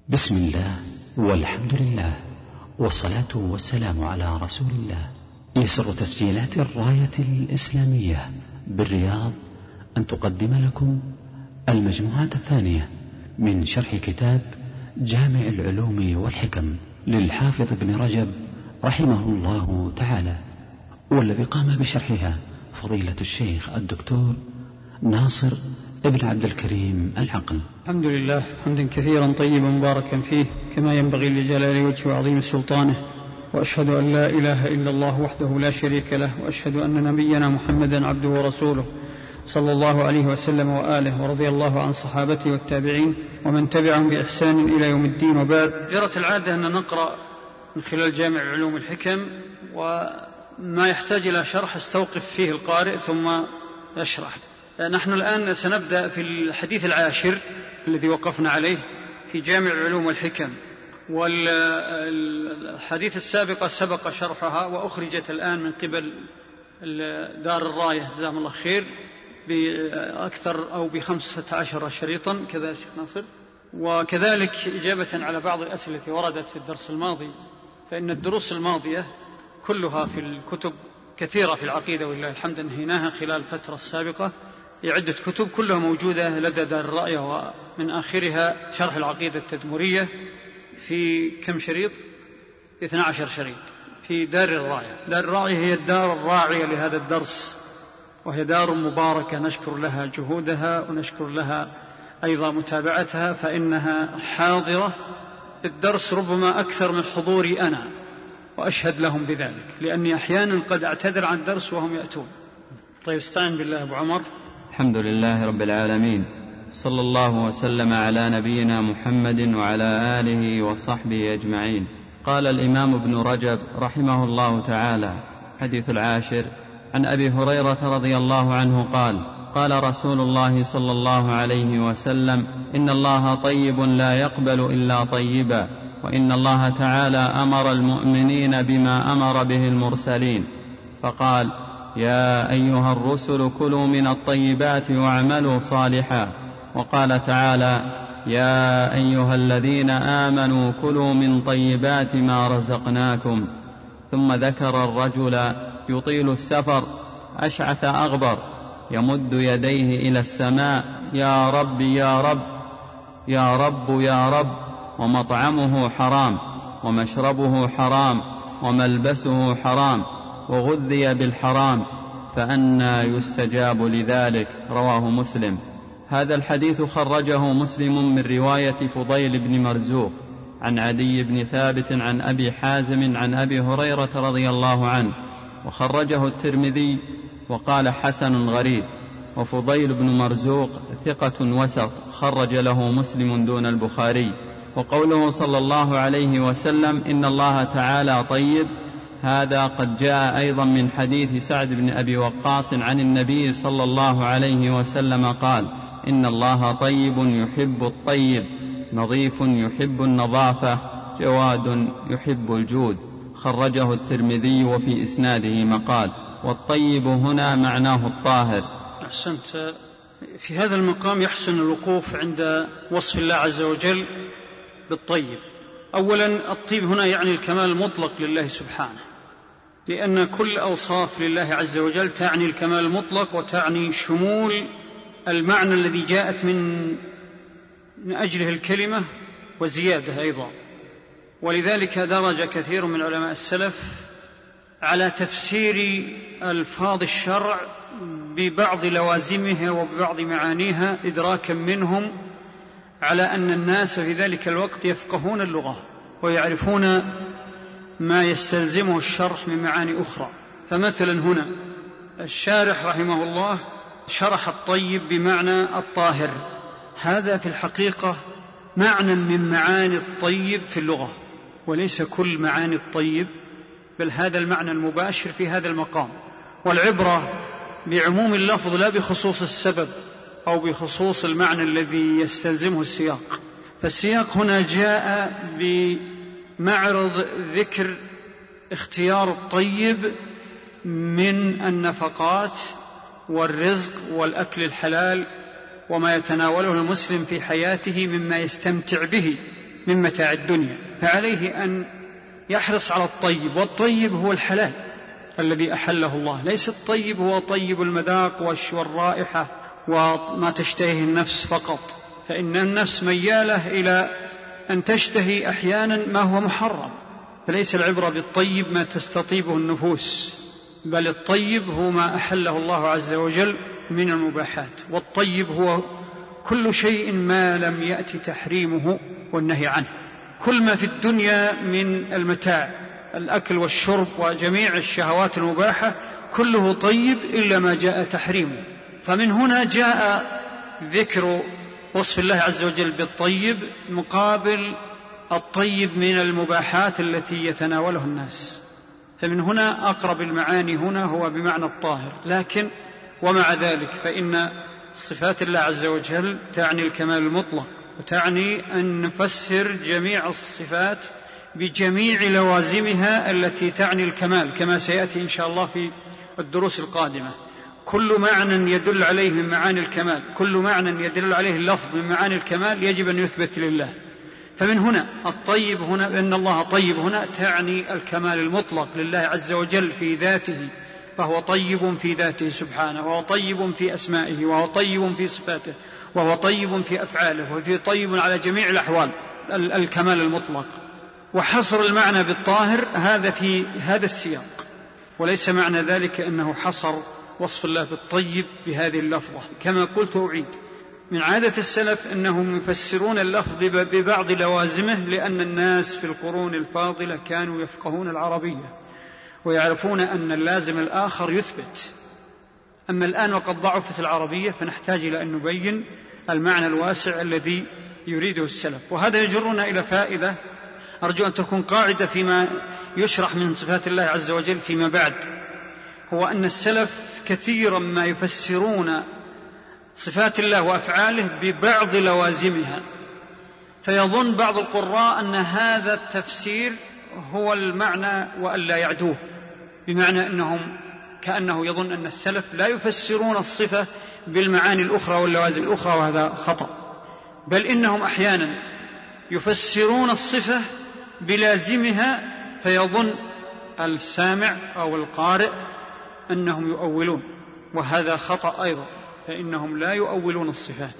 بسم الله والحمد لله والصلاة والسلام على رسول الله. يسر تسجيلات الراية الإسلامية بالرياض أن تقدم لكم المجموعة الثانية من شرح كتاب جامع العلوم والحكم للحافظ ابن رجب رحمه الله تعالى، والذي قام بشرحها فضيلة الشيخ الدكتور ناصر ابن عبد الكريم العقل. الحمد لله حمدا كثيرا طيبا مباركا فيه كما ينبغي لجلال وجهه وعظيم سلطانه، وأشهد أن لا إله إلا الله وحده لا شريك له، وأشهد أن نبينا محمدا عبده ورسوله صلى الله عليه وسلم وآله، ورضي الله عن صحابته والتابعين ومن تبعهم بإحسان إلى يوم الدين. وبعد، جرت العادة أن نقرأ من خلال جامع علوم الحكم، وما يحتاج إلى شرح استوقف فيه القارئ ثم يشرح. نحن الآن سنبدأ في الحديث العاشر الذي وقفنا عليه في جامع علوم الحكم، والحديث السابقة سبق شرحها وأخرجت الآن من قبل دار الراية جزاهم الله خير بأكثر أو ب15 شريطا كذا شيخ ناصر، وكذلك إجابة على بعض الأسئلة التي وردت في الدرس الماضي، فإن الدروس الماضية كلها في الكتب كثيرة في العقيدة ولله الحمد انهيناها خلال الفترة السابقة، عدة كتب كلها موجودة لدى دار الرأي، ومن آخرها شرح العقيدة التدمرية في كم شريط؟ 12 شريط في دار الراية. دار الراية هي الدار الراعية لهذا الدرس، وهي دار مباركة نشكر لها جهودها ونشكر لها أيضا متابعتها، فإنها حاضرة الدرس ربما أكثر من حضوري أنا، وأشهد لهم بذلك لأني أحيانا قد أعتذر عن الدرس وهم يأتون. طيب استعين بالله أبو عمر. الحمد لله رب العالمين، صلى الله وسلم على نبينا محمد وعلى آله وصحبه أجمعين. قال الإمام ابن رجب رحمه الله تعالى: حديث العاشر. عن أبي هريرة رضي الله عنه قال: قال رسول الله صلى الله عليه وسلم: إن الله طيب لا يقبل إلا طيبا، وإن الله تعالى أمر المؤمنين بما أمر به المرسلين، فقال: يا أيها الرسل كلوا من الطيبات واعملوا صالحا. وقال تعالى: يا أيها الذين آمنوا كلوا من طيبات ما رزقناكم. ثم ذكر الرجل يطيل السفر أشعث أغبر يمد يديه إلى السماء: يا رب يا رب يا رب يا رب، ومطعمه حرام ومشربه حرام وملبسه حرام وغذي بالحرام، فأنى يستجاب لذلك؟ رواه مسلم. هذا الحديث خرجه مسلم من رواية فضيل بن مرزوق عن عدي بن ثابت عن أبي حازم عن أبي هريرة رضي الله عنه، وخرجه الترمذي وقال: حسن غريب. وفضيل بن مرزوق ثقة وسط، خرج له مسلم دون البخاري. وقوله صلى الله عليه وسلم: إن الله تعالى طيب، هذا قد جاء أيضا من حديث سعد بن أبي وقاص عن النبي صلى الله عليه وسلم قال: إن الله طيب يحب الطيب، نظيف يحب النظافة، جواد يحب الجود. خرجه الترمذي وفي إسناده مقال، والطيب هنا معناه الطاهر. أحسنت. في هذا المقام يحسن الوقوف عند وصف الله عز وجل بالطيب. أولا، الطيب هنا يعني الكمال المطلق لله سبحانه، لأن كل أوصاف لله عز وجل تعني الكمال المطلق وتعني شمول المعنى الذي جاءت من أجله الكلمة وزيادة أيضا. ولذلك درج كثير من علماء السلف على تفسير ألفاظ الشرع ببعض لوازمها وببعض معانيها، إدراكا منهم على أن الناس في ذلك الوقت يفقهون اللغة ويعرفون ما يستلزمه الشرح من معاني أخرى. فمثلا هنا الشارح رحمه الله شرح الطيب بمعنى الطاهر، هذا في الحقيقة معنى من معاني الطيب في اللغة، وليس كل معاني الطيب، بل هذا المعنى المباشر في هذا المقام. والعبرة بعموم اللفظ لا بخصوص السبب أو بخصوص المعنى الذي يستلزمه السياق. فالسياق هنا جاء بمعرض ذكر اختيار الطيب من النفقات والرزق والأكل الحلال وما يتناوله المسلم في حياته مما يستمتع به من متاع الدنيا، فعليه أن يحرص على الطيب، والطيب هو الحلال الذي أحله الله، ليس الطيب هو طيب المذاق والرائحة وما تشتهيه النفس فقط، فإن النفس ميالة إلى أن تشتهي أحيانا ما هو محرم، فليس العبرة بالطيب ما تستطيبه النفوس، بل الطيب هو ما أحله الله عز وجل من المباحات. والطيب هو كل شيء ما لم يأتي تحريمه والنهي عنه، كل ما في الدنيا من المتاع، الأكل والشرب وجميع الشهوات المباحة كله طيب إلا ما جاء تحريمه. فمن هنا جاء ذكر وصف الله عز وجل بالطيب مقابل الطيب من المباحات التي يتناولها الناس، فمن هنا أقرب المعاني هنا هو بمعنى الطاهر. لكن ومع ذلك فإن صفات الله عز وجل تعني الكمال المطلق، وتعني أن نفسر جميع الصفات بجميع لوازمها التي تعني الكمال، كما سيأتي إن شاء الله في الدروس القادمة. كل معنى يدل عليه من معاني الكمال، كل معنى يدل عليه اللفظ من معاني الكمال يجب أن يثبت لله. فمن هنا الطيب هنا، أن الله طيب هنا تعني الكمال المطلق لله عز وجل في ذاته، فهو طيب في ذاته سبحانه، وهو طيب في أسمائه، وهو طيب في صفاته، وهو طيب في أفعاله، وهو طيب على جميع الأحوال، الكمال المطلق. وحصر المعنى بالطاهر هذا في هذا السياق، وليس معنى ذلك أنه حصر وصف الله بالطيب بهذه اللفظة. كما قلت أعيد، من عادة السلف أنهم يفسرون اللفظ ببعض لوازمه، لأن الناس في القرون الفاضلة كانوا يفقهون العربية ويعرفون أن اللازم الآخر يثبت. أما الآن وقد ضعفت العربية فنحتاج إلى أن نبين المعنى الواسع الذي يريده السلف. وهذا يجرنا إلى فائدة أرجو أن تكون قاعدة فيما يشرح من صفات الله عز وجل فيما بعد، هو أن السلف كثيرا ما يفسرون صفات الله وأفعاله ببعض لوازمها، فيظن بعض القراء أن هذا التفسير هو المعنى وأن لا يعدوه، بمعنى أنهم كأنه يظن أن السلف لا يفسرون الصفة بالمعاني الأخرى واللوازم الأخرى، وهذا خطأ، بل إنهم أحيانا يفسرون الصفة بلازمها، فيظن السامع أو القارئ أنهم يؤولون، وهذا خطأ أيضا، فإنهم لا يؤولون الصفات،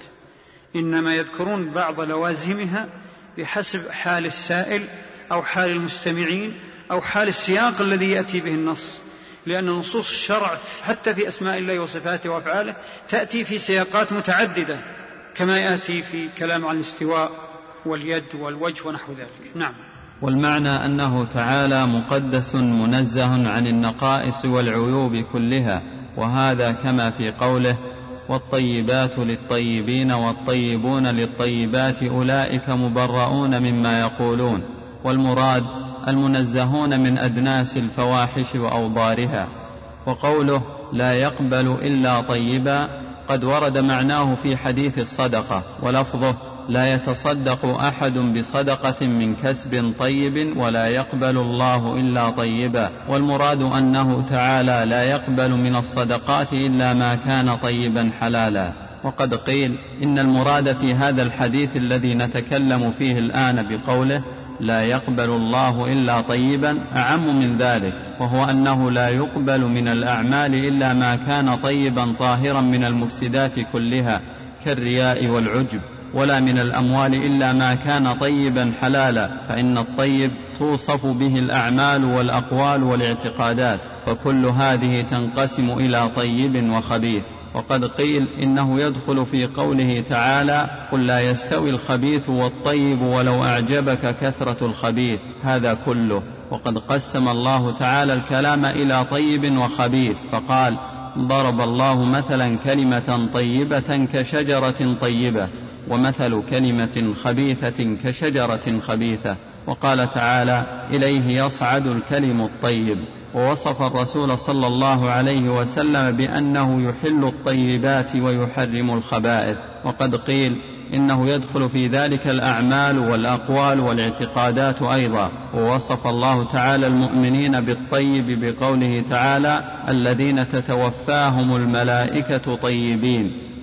إنما يذكرون بعض لوازمها بحسب حال السائل أو حال المستمعين أو حال السياق الذي يأتي به النص، لأن نصوص الشرع حتى في أسماء الله وصفاته وأفعاله تأتي في سياقات متعددة، كما يأتي في كلام عن الاستواء واليد والوجه ونحو ذلك. نعم. والمعنى أنه تعالى مقدس منزه عن النقائص والعيوب كلها، وهذا كما في قوله: والطيبات للطيبين والطيبون للطيبات أولئك مبرؤون مما يقولون. والمراد المنزهون من أدناس الفواحش وأوضارها. وقوله لا يقبل إلا طيبا قد ورد معناه في حديث الصدقة، ولفظه لا يتصدق أحد بصدقة من كسب طيب ولا يقبل الله إلا طيبا. والمراد أنه تعالى لا يقبل من الصدقات إلا ما كان طيبا حلالا. وقد قيل إن المراد في هذا الحديث الذي نتكلم فيه الآن بقوله لا يقبل الله إلا طيبا أعم من ذلك، وهو أنه لا يقبل من الأعمال إلا ما كان طيبا طاهرا من المفسدات كلها كالرياء والعجب، ولا من الأموال إلا ما كان طيبا حلالا، فإن الطيب توصف به الأعمال والأقوال والاعتقادات، فكل هذه تنقسم إلى طيب وخبيث. وقد قيل إنه يدخل في قوله تعالى قل لا يستوي الخبيث والطيب ولو أعجبك كثرة الخبيث، هذا كله. وقد قسم الله تعالى الكلام إلى طيب وخبيث، فقال ضرب الله مثلا كلمة طيبة كشجرة طيبة، ومثل كلمة خبيثة كشجرة خبيثة. وقال تعالى إليه يصعد الكلم الطيب. ووصف الرسول صلى الله عليه وسلم بأنه يحل الطيبات ويحرم الخبائث. وقد قيل إنه يدخل في ذلك الأعمال والأقوال والاعتقادات أيضا. ووصف الله تعالى المؤمنين بالطيب بقوله تعالى الذين تتوفاهم الملائكة طيبين.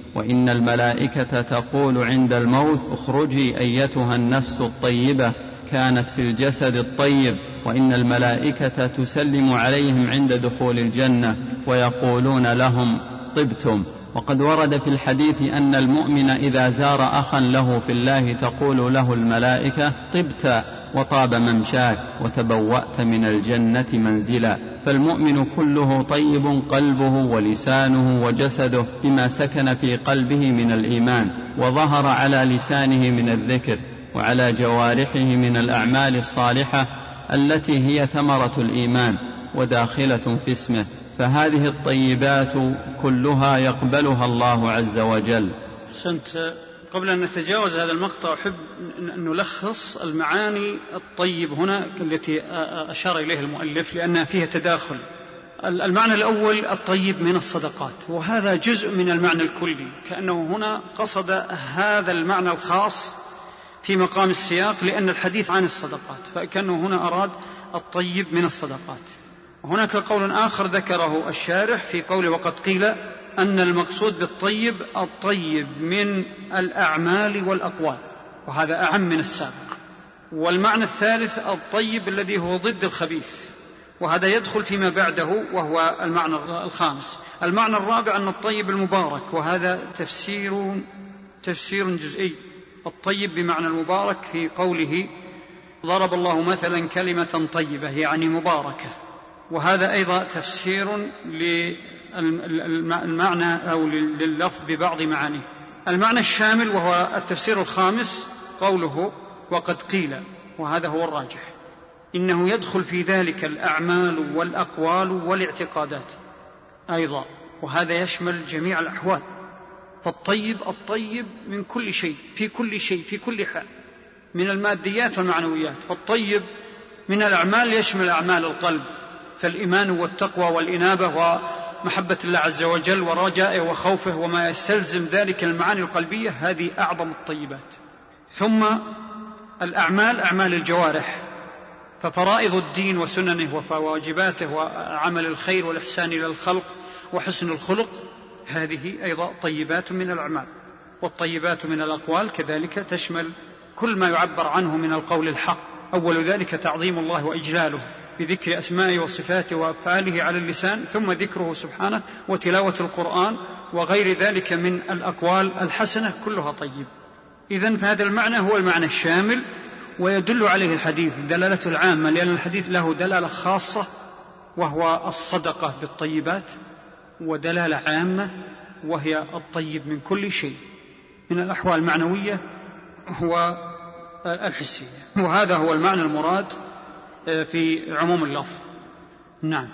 وإن الملائكة تقول عند الموت اخرجي أيتها النفس الطيبة كانت في الجسد الطيب، وإن الملائكة تسلم عليهم عند دخول الجنة ويقولون لهم طبتم. وقد ورد في الحديث أن المؤمن إذا زار أخا له في الله تقول له الملائكة طبت وطاب ممشاك وتبوأت من الجنة منزلا. فالمؤمن كله طيب قلبه ولسانه وجسده بما سكن في قلبه من الإيمان وظهر على لسانه من الذكر وعلى جوارحه من الأعمال الصالحة التي هي ثمرة الإيمان وداخلة في اسمه، فهذه الطيبات كلها يقبلها الله عز وجل. أحسنت. قبل أن نتجاوز هذا المقطع أحب أن نلخص المعاني الطيب هنا التي أشار إليها المؤلف لأنها فيها تداخل. المعنى الأول الطيب من الصدقات، وهذا جزء من المعنى الكلي، كأنه هنا قصد هذا المعنى الخاص في مقام السياق لأن الحديث عن الصدقات، فكأنه هنا أراد الطيب من الصدقات. وهناك قول آخر ذكره الشارح في قوله وقد قيل أن المقصود بالطيب الطيب من الأعمال والأقوال، وهذا أعم من السابق. والمعنى الثالث الطيب الذي هو ضد الخبيث، وهذا يدخل فيما بعده وهو المعنى الخامس. المعنى الرابع أن الطيب المبارك، وهذا تفسير جزئي. الطيب بمعنى المبارك في قوله ضرب الله مثلا كلمة طيبة يعني مباركة، وهذا أيضا تفسير للمعنى أو لللفظ ببعض معانيه. المعنى الشامل وهو التفسير الخامس قوله وقد قيل، وهذا هو الراجح، إنه يدخل في ذلك الأعمال والأقوال والاعتقادات أيضا، وهذا يشمل جميع الأحوال. فالطيب الطيب من كل شيء في كل شيء في كل حال من الماديات والمعنويات. فالطيب من الأعمال يشمل أعمال القلب، فالإيمان والتقوى والإنابة ومحبة الله عز وجل ورجائه وخوفه وما يستلزم ذلك المعاني القلبية، هذه أعظم الطيبات. ثم الأعمال أعمال الجوارح، ففرائض الدين وسننه وواجباته وعمل الخير والإحسان إلى الخلق وحسن الخلق، هذه أيضا طيبات من الأعمال. والطيبات من الأقوال كذلك تشمل كل ما يعبر عنه من القول الحق، أول ذلك تعظيم الله وإجلاله بذكر أسمائه وصفاته وأفعاله على اللسان، ثم ذكره سبحانه وتلاوة القرآن وغير ذلك من الأقوال الحسنة كلها طيب. إذن فهذا المعنى هو المعنى الشامل، ويدل عليه الحديث دلالة العامة، لأن الحديث له دلالة خاصة وهو الصدقة بالطيبات، ودلالة عامة وهي الطيب من كل شيء من الأحوال المعنوية والحسية. وهذا هو المعنى المراد في عموم اللفظ. نعم،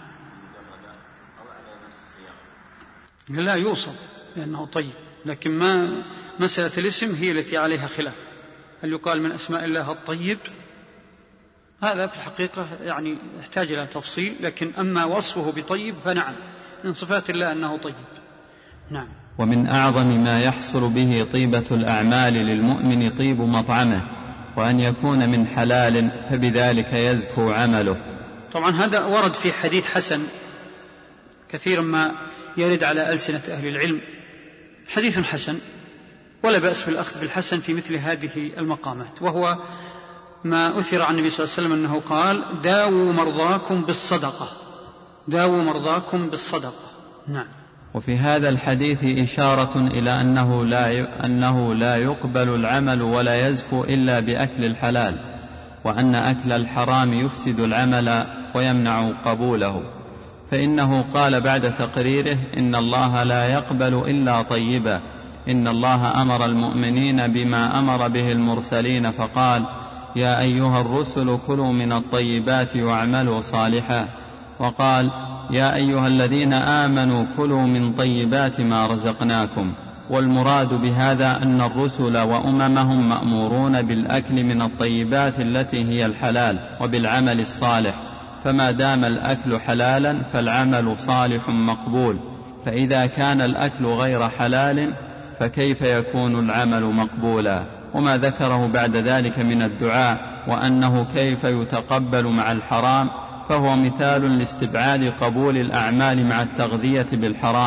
لا يوصف لأنه طيب، لكن ما مسألة الاسم هي التي عليها خلاف، هل يقال من أسماء الله الطيب؟ هذا في الحقيقة يعني يحتاج إلى تفصيل، لكن أما وصفه بطيب فنعم من صفات الله أنه طيب. نعم. ومن أعظم ما يحصل به طيبة الأعمال للمؤمن طيب مطعمه، وأن يكون من حلال، فبذلك يزكو عمله. طبعا هذا ورد في حديث حسن كثيرا ما يرد على ألسنة أهل العلم، حديث حسن ولا بأس بالأخذ بالحسن في مثل هذه المقامات، وهو ما أثر عن النبي صلى الله عليه وسلم أنه قال داووا مرضاكم بالصدقة، داووا مرضاكم بالصدقة. نعم. وفي هذا الحديث إشارة إلى أنه لا يقبل العمل ولا يزكو إلا بأكل الحلال، وأن أكل الحرام يفسد العمل ويمنع قبوله، فإنه قال بعد تقريره إن الله لا يقبل إلا طيبا. إن الله أمر المؤمنين بما أمر به المرسلين فقال يا أيها الرسل كلوا من الطيبات واعملوا صالحا، وقال يا أيها الذين آمنوا كلوا من طيبات ما رزقناكم. والمراد بهذا أن الرسل وأممهم مأمورون بالأكل من الطيبات التي هي الحلال وبالعمل الصالح، فما دام الأكل حلالا فالعمل صالح مقبول، فإذا كان الأكل غير حلال فكيف يكون العمل مقبولا؟ وما ذكره بعد ذلك من الدعاء وأنه كيف يتقبل مع الحرام، فهو مثال لاستبعاد قبول الأعمال مع التغذية بالحرام،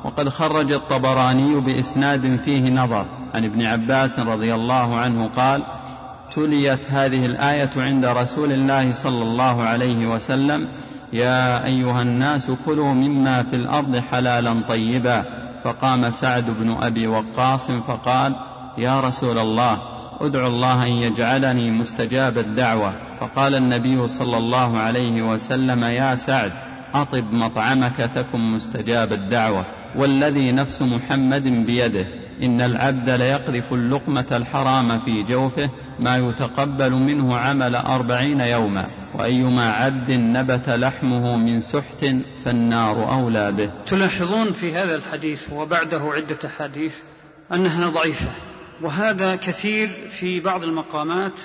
وقد خرج الطبراني بإسناد فيه نظر عن ابن عباس رضي الله عنه قال: تليت هذه الآية عند رسول الله صلى الله عليه وسلم: يا أيها الناس كلوا مما في الأرض حلالا طيبا. فقام سعد بن أبي وقاص فقال: يا رسول الله، ادعو الله أن يجعلني مستجاب الدعوة. فقال النبي صلى الله عليه وسلم: يا سعد، أطب مطعمك تكن مستجاب الدعوة، والذي نفس محمد بيده إن العبد ليقذف اللقمة الحرام في جوفه ما يتقبل منه عمل 40 يوما، وأيما عبد نبت لحمه من سحت فالنار أولى به. تلاحظون في هذا الحديث وبعده عدة حديث أنها ضعيفة، وهذا كثير في بعض المقامات،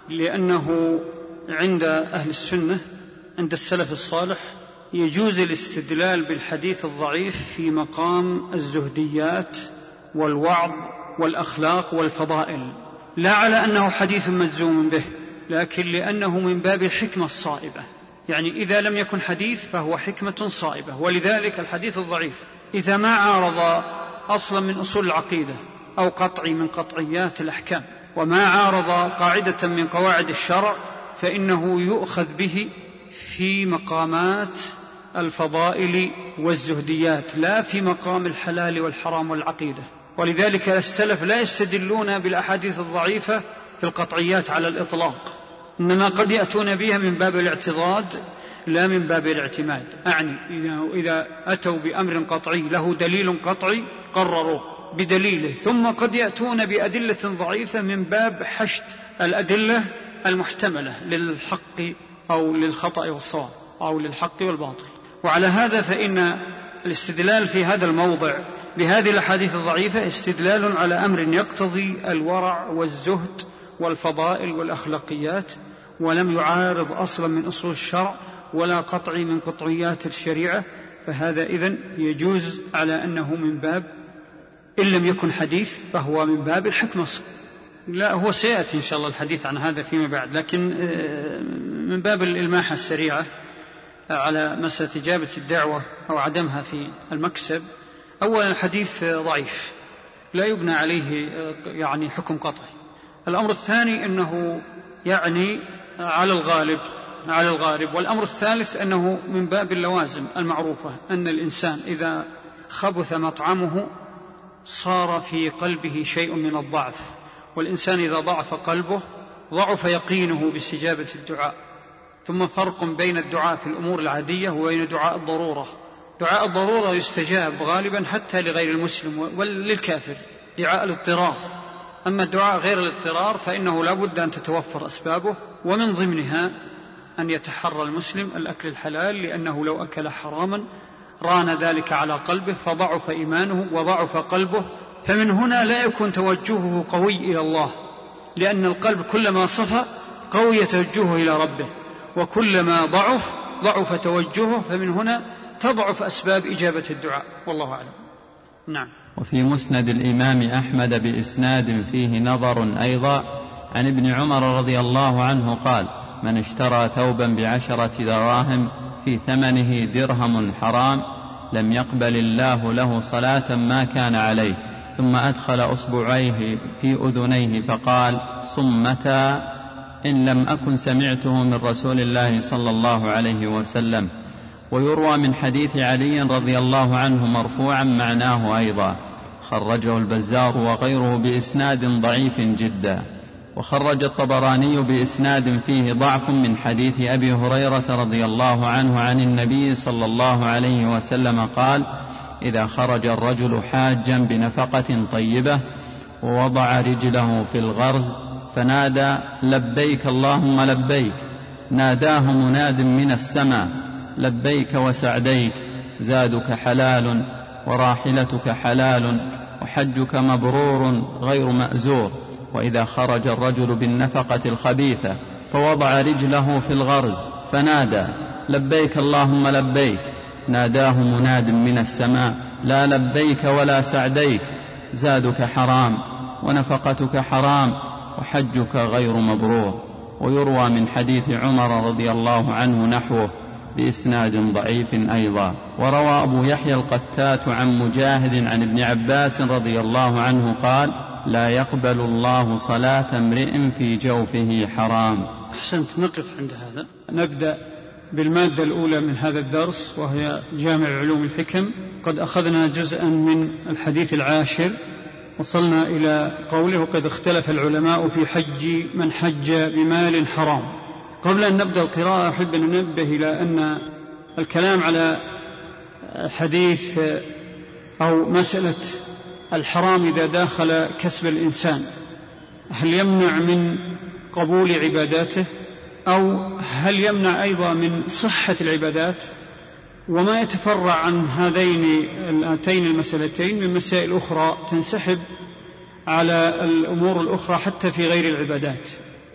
لأنه عند أهل السنة عند السلف الصالح يجوز الاستدلال بالحديث الضعيف في مقام الزهديات والوعظ والأخلاق والفضائل، لا على أنه حديث مجزوم به، لكن لأنه من باب الحكمة الصائبة. يعني إذا لم يكن حديث فهو حكمة صائبة. ولذلك الحديث الضعيف إذا ما عارض أصلا من أصول العقيدة أو قطعي من قطعيات الأحكام، وما عارض قاعدة من قواعد الشرع، فإنه يؤخذ به في مقامات الفضائل والزهديات، لا في مقام الحلال والحرام والعقيدة. ولذلك السلف لا يستدلون بالأحاديث الضعيفة في القطعيات على الإطلاق، إنما قد يأتون بها من باب الاعتضاد لا من باب الاعتماد. أعني إذا أتوا بأمر قطعي له دليل قطعي قرروه بدليله، ثم قد يأتون بأدلة ضعيفة من باب حشد الأدلة المحتملة للحق أو للخطأ والصواب أو للحق والباطل. وعلى هذا فإن الاستدلال في هذا الموضع بهذه الأحاديث الضعيفة استدلال على أمر يقتضي الورع والزهد والفضائل والأخلاقيات، ولم يعارض أصلا من أصول الشرع ولا قطعي من قطعيات الشريعة، فهذا إذن يجوز على أنه من باب، إن لم يكن حديث فهو من باب الحكمة. لا، هو سيأتي إن شاء الله الحديث عن هذا فيما بعد، لكن من باب الإلماحة السريعة على مسألة إجابة الدعوة أو عدمها في المكسب. أولا الحديث ضعيف لا يبنى عليه يعني حكم قطعي. الأمر الثاني أنه يعني على الغالب. والأمر الثالث أنه من باب اللوازم المعروفة، أن الإنسان إذا خبث مطعمه صار في قلبه شيء من الضعف، والإنسان إذا ضعف قلبه ضعف يقينه باستجابة الدعاء. ثم فرق بين الدعاء في الأمور العادية وبين دعاء الضرورة. دعاء الضرورة يستجاب غالبا حتى لغير المسلم وللكافر، دعاء الاضطرار. أما الدعاء غير الاضطرار فإنه لا بد أن تتوفر أسبابه، ومن ضمنها أن يتحرى المسلم الأكل الحلال، لأنه لو أكل حراما ران ذلك على قلبه فضعف إيمانه وضعف قلبه، فمن هنا لا يكون توجهه قوي إلى الله، لأن القلب كلما صفى قوي توجهه إلى ربه، وكلما ضعف توجهه، فمن هنا تضعف أسباب إجابة الدعاء، والله أعلم. نعم. وفي مسند الإمام أحمد بإسناد فيه نظر أيضا عن ابن عمر رضي الله عنه قال: من اشترى ثوبا ب10 دراهم في ثمنه درهم حرام لم يقبل الله له صلاة ما كان عليه، ثم أدخل أصبعيه في أذنيه فقال: صمتا، إن لم أكن سمعته من رسول الله صلى الله عليه وسلم. ويروى من حديث علي رضي الله عنه مرفوعا معناه أيضا، خرجه البزار وغيره بإسناد ضعيف جدا. وخرج الطبراني بإسناد فيه ضعف من حديث أبي هريرة رضي الله عنه عن النبي صلى الله عليه وسلم قال: إذا خرج الرجل حاجا بنفقة طيبة ووضع رجله في الغرز فنادى: لبيك اللهم لبيك، ناداه مناد من السماء: لبيك وسعديك، زادك حلال وراحلتك حلال وحجك مبرور غير مأزور. وإذا خرج الرجل بالنفقة الخبيثة فوضع رجله في الغرز فنادى: لبيك اللهم لبيك، ناداه مناد من السماء: لا لبيك ولا سعديك، زادك حرام ونفقتك حرام وحجك غير مبرور. ويروى من حديث عمر رضي الله عنه نحوه، بإسناد ضعيف أيضا. وروى أبو يحيى القتات عن مجاهد عن ابن عباس رضي الله عنه قال: لا يقبل الله صلاة امرئ في جوفه حرام. أحسنت. نقف عند هذا. نبدأ بالمادة الأولى من هذا الدرس، وهي جامع علوم الحكم. قد أخذنا جزءا من الحديث العاشر، وصلنا إلى قوله: وقد اختلف العلماء في حج من حج بمال حرام. قبل أن نبدأ القراءة أحب أن ننبه إلى أن الكلام على حديث أو مسألة الحرام إذا داخل كسب الإنسان، هل يمنع من قبول عباداته أو هل يمنع أيضا من صحة العبادات، وما يتفرع عن هاتين المسألتين من مسائل أخرى تنسحب على الأمور الأخرى حتى في غير العبادات.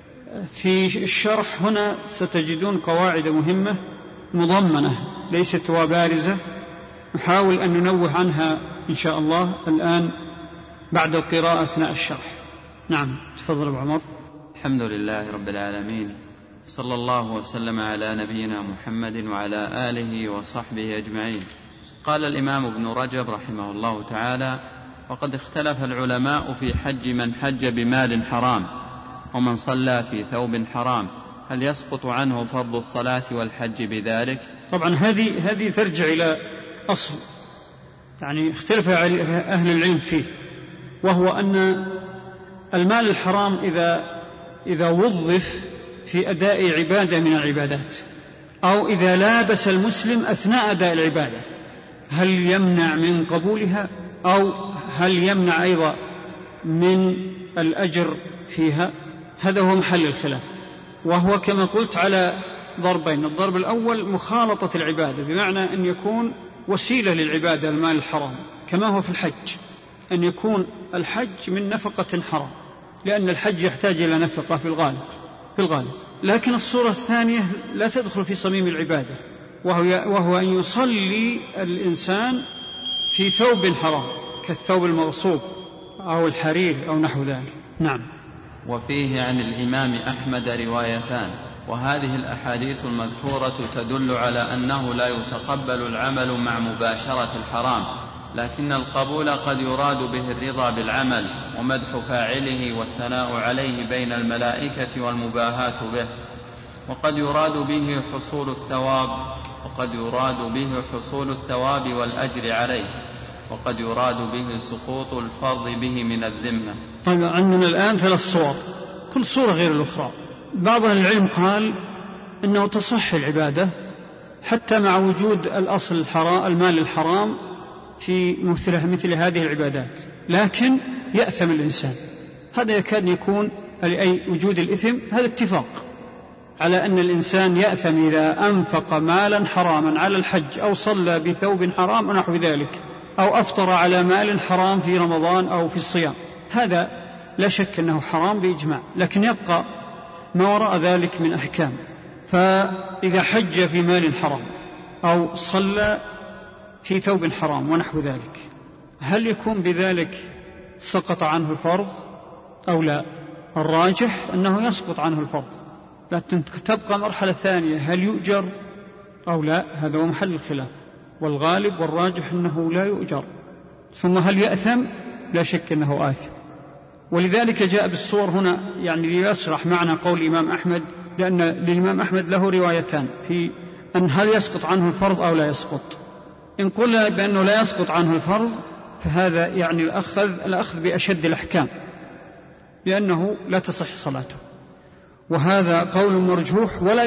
في الشرح هنا ستجدون قواعد مهمة مضمنة ليست وبارزة، نحاول أن ننوه عنها إن شاء الله الآن بعد القراءة أثناء الشرح. نعم، تفضل أبو عمر. الحمد لله رب العالمين، صلى الله وسلم على نبينا محمد وعلى آله وصحبه أجمعين. قال الإمام ابن رجب رحمه الله تعالى: وقد اختلف العلماء في حج من حج بمال حرام ومن صلى في ثوب حرام، هل يسقط عنه فرض الصلاة والحج بذلك؟ طبعا هذه ترجع إلى أصل يعني اختلف أهل العلم فيه، وهو أن المال الحرام إذا وظف في أداء عبادة من العبادات أو إذا لابس المسلم أثناء أداء العبادة، هل يمنع من قبولها أو هل يمنع أيضا من الأجر فيها؟ هذا هو محل الخلاف، وهو كما قلت على ضربين. الضرب الأول مخالطة العبادة، بمعنى أن يكون وسيلة للعبادة المال الحرام، كما هو في الحج، أن يكون الحج من نفقة حرام، لأن الحج يحتاج إلى نفقة في الغالب. لكن الصورة الثانية لا تدخل في صميم العبادة، وهو أن يصلي الإنسان في ثوب حرام كالثوب المغصوب أو الحرير أو نحو ذلك. نعم. وفيه عن الإمام أحمد روايتان، وهذه الأحاديث المذكورة تدل على أنه لا يتقبل العمل مع مباشرة الحرام، لكن القبول قد يراد به الرضا بالعمل ومدح فاعله والثناء عليه بين الملائكة والمباهاة به، وقد يراد به حصول الثواب والأجر عليه، وقد يراد به سقوط الفرض به من الذمة. طيب، عندنا الآن 3 صور، كل صورة غير الأخرى. بعض العلم قال إنه تصح العبادة حتى مع وجود الأصل الحرام، المال الحرام في مثل هذه العبادات، لكن يأثم الإنسان. هذا يكاد يكون لأي وجود الإثم، هذا اتفاق على أن الإنسان يأثم إذا أنفق مالا حراما على الحج أو صلى بثوب حرام ونحو ذلك، أو أفطر على مال حرام في رمضان أو في الصيام. هذا لا شك أنه حرام بإجماع، لكن يبقى ما وراء ذلك من أحكام. فإذا حج في مال حرام أو صلى في ثوب حرام ونحو ذلك، هل يكون بذلك سقط عنه الفرض أو لا؟ الراجح أنه يسقط عنه الفرض، لكن تبقى مرحلة ثانية، هل يؤجر أو لا؟ هذا هو محل الخلاف، والغالب والراجح أنه لا يؤجر. ثم هل يأثم؟ لا شك أنه آثم. ولذلك جاء بالصور هنا يعني ليشرح معنى قول الإمام أحمد، لأن للإمام أحمد له روايتان في أن هل يسقط عنه الفرض أو لا يسقط. إن قلنا بأنه لا يسقط عنه الفرض فهذا يعني الأخذ بأشد الأحكام، لأنه لا تصح صلاته، وهذا قول مرجوح ولا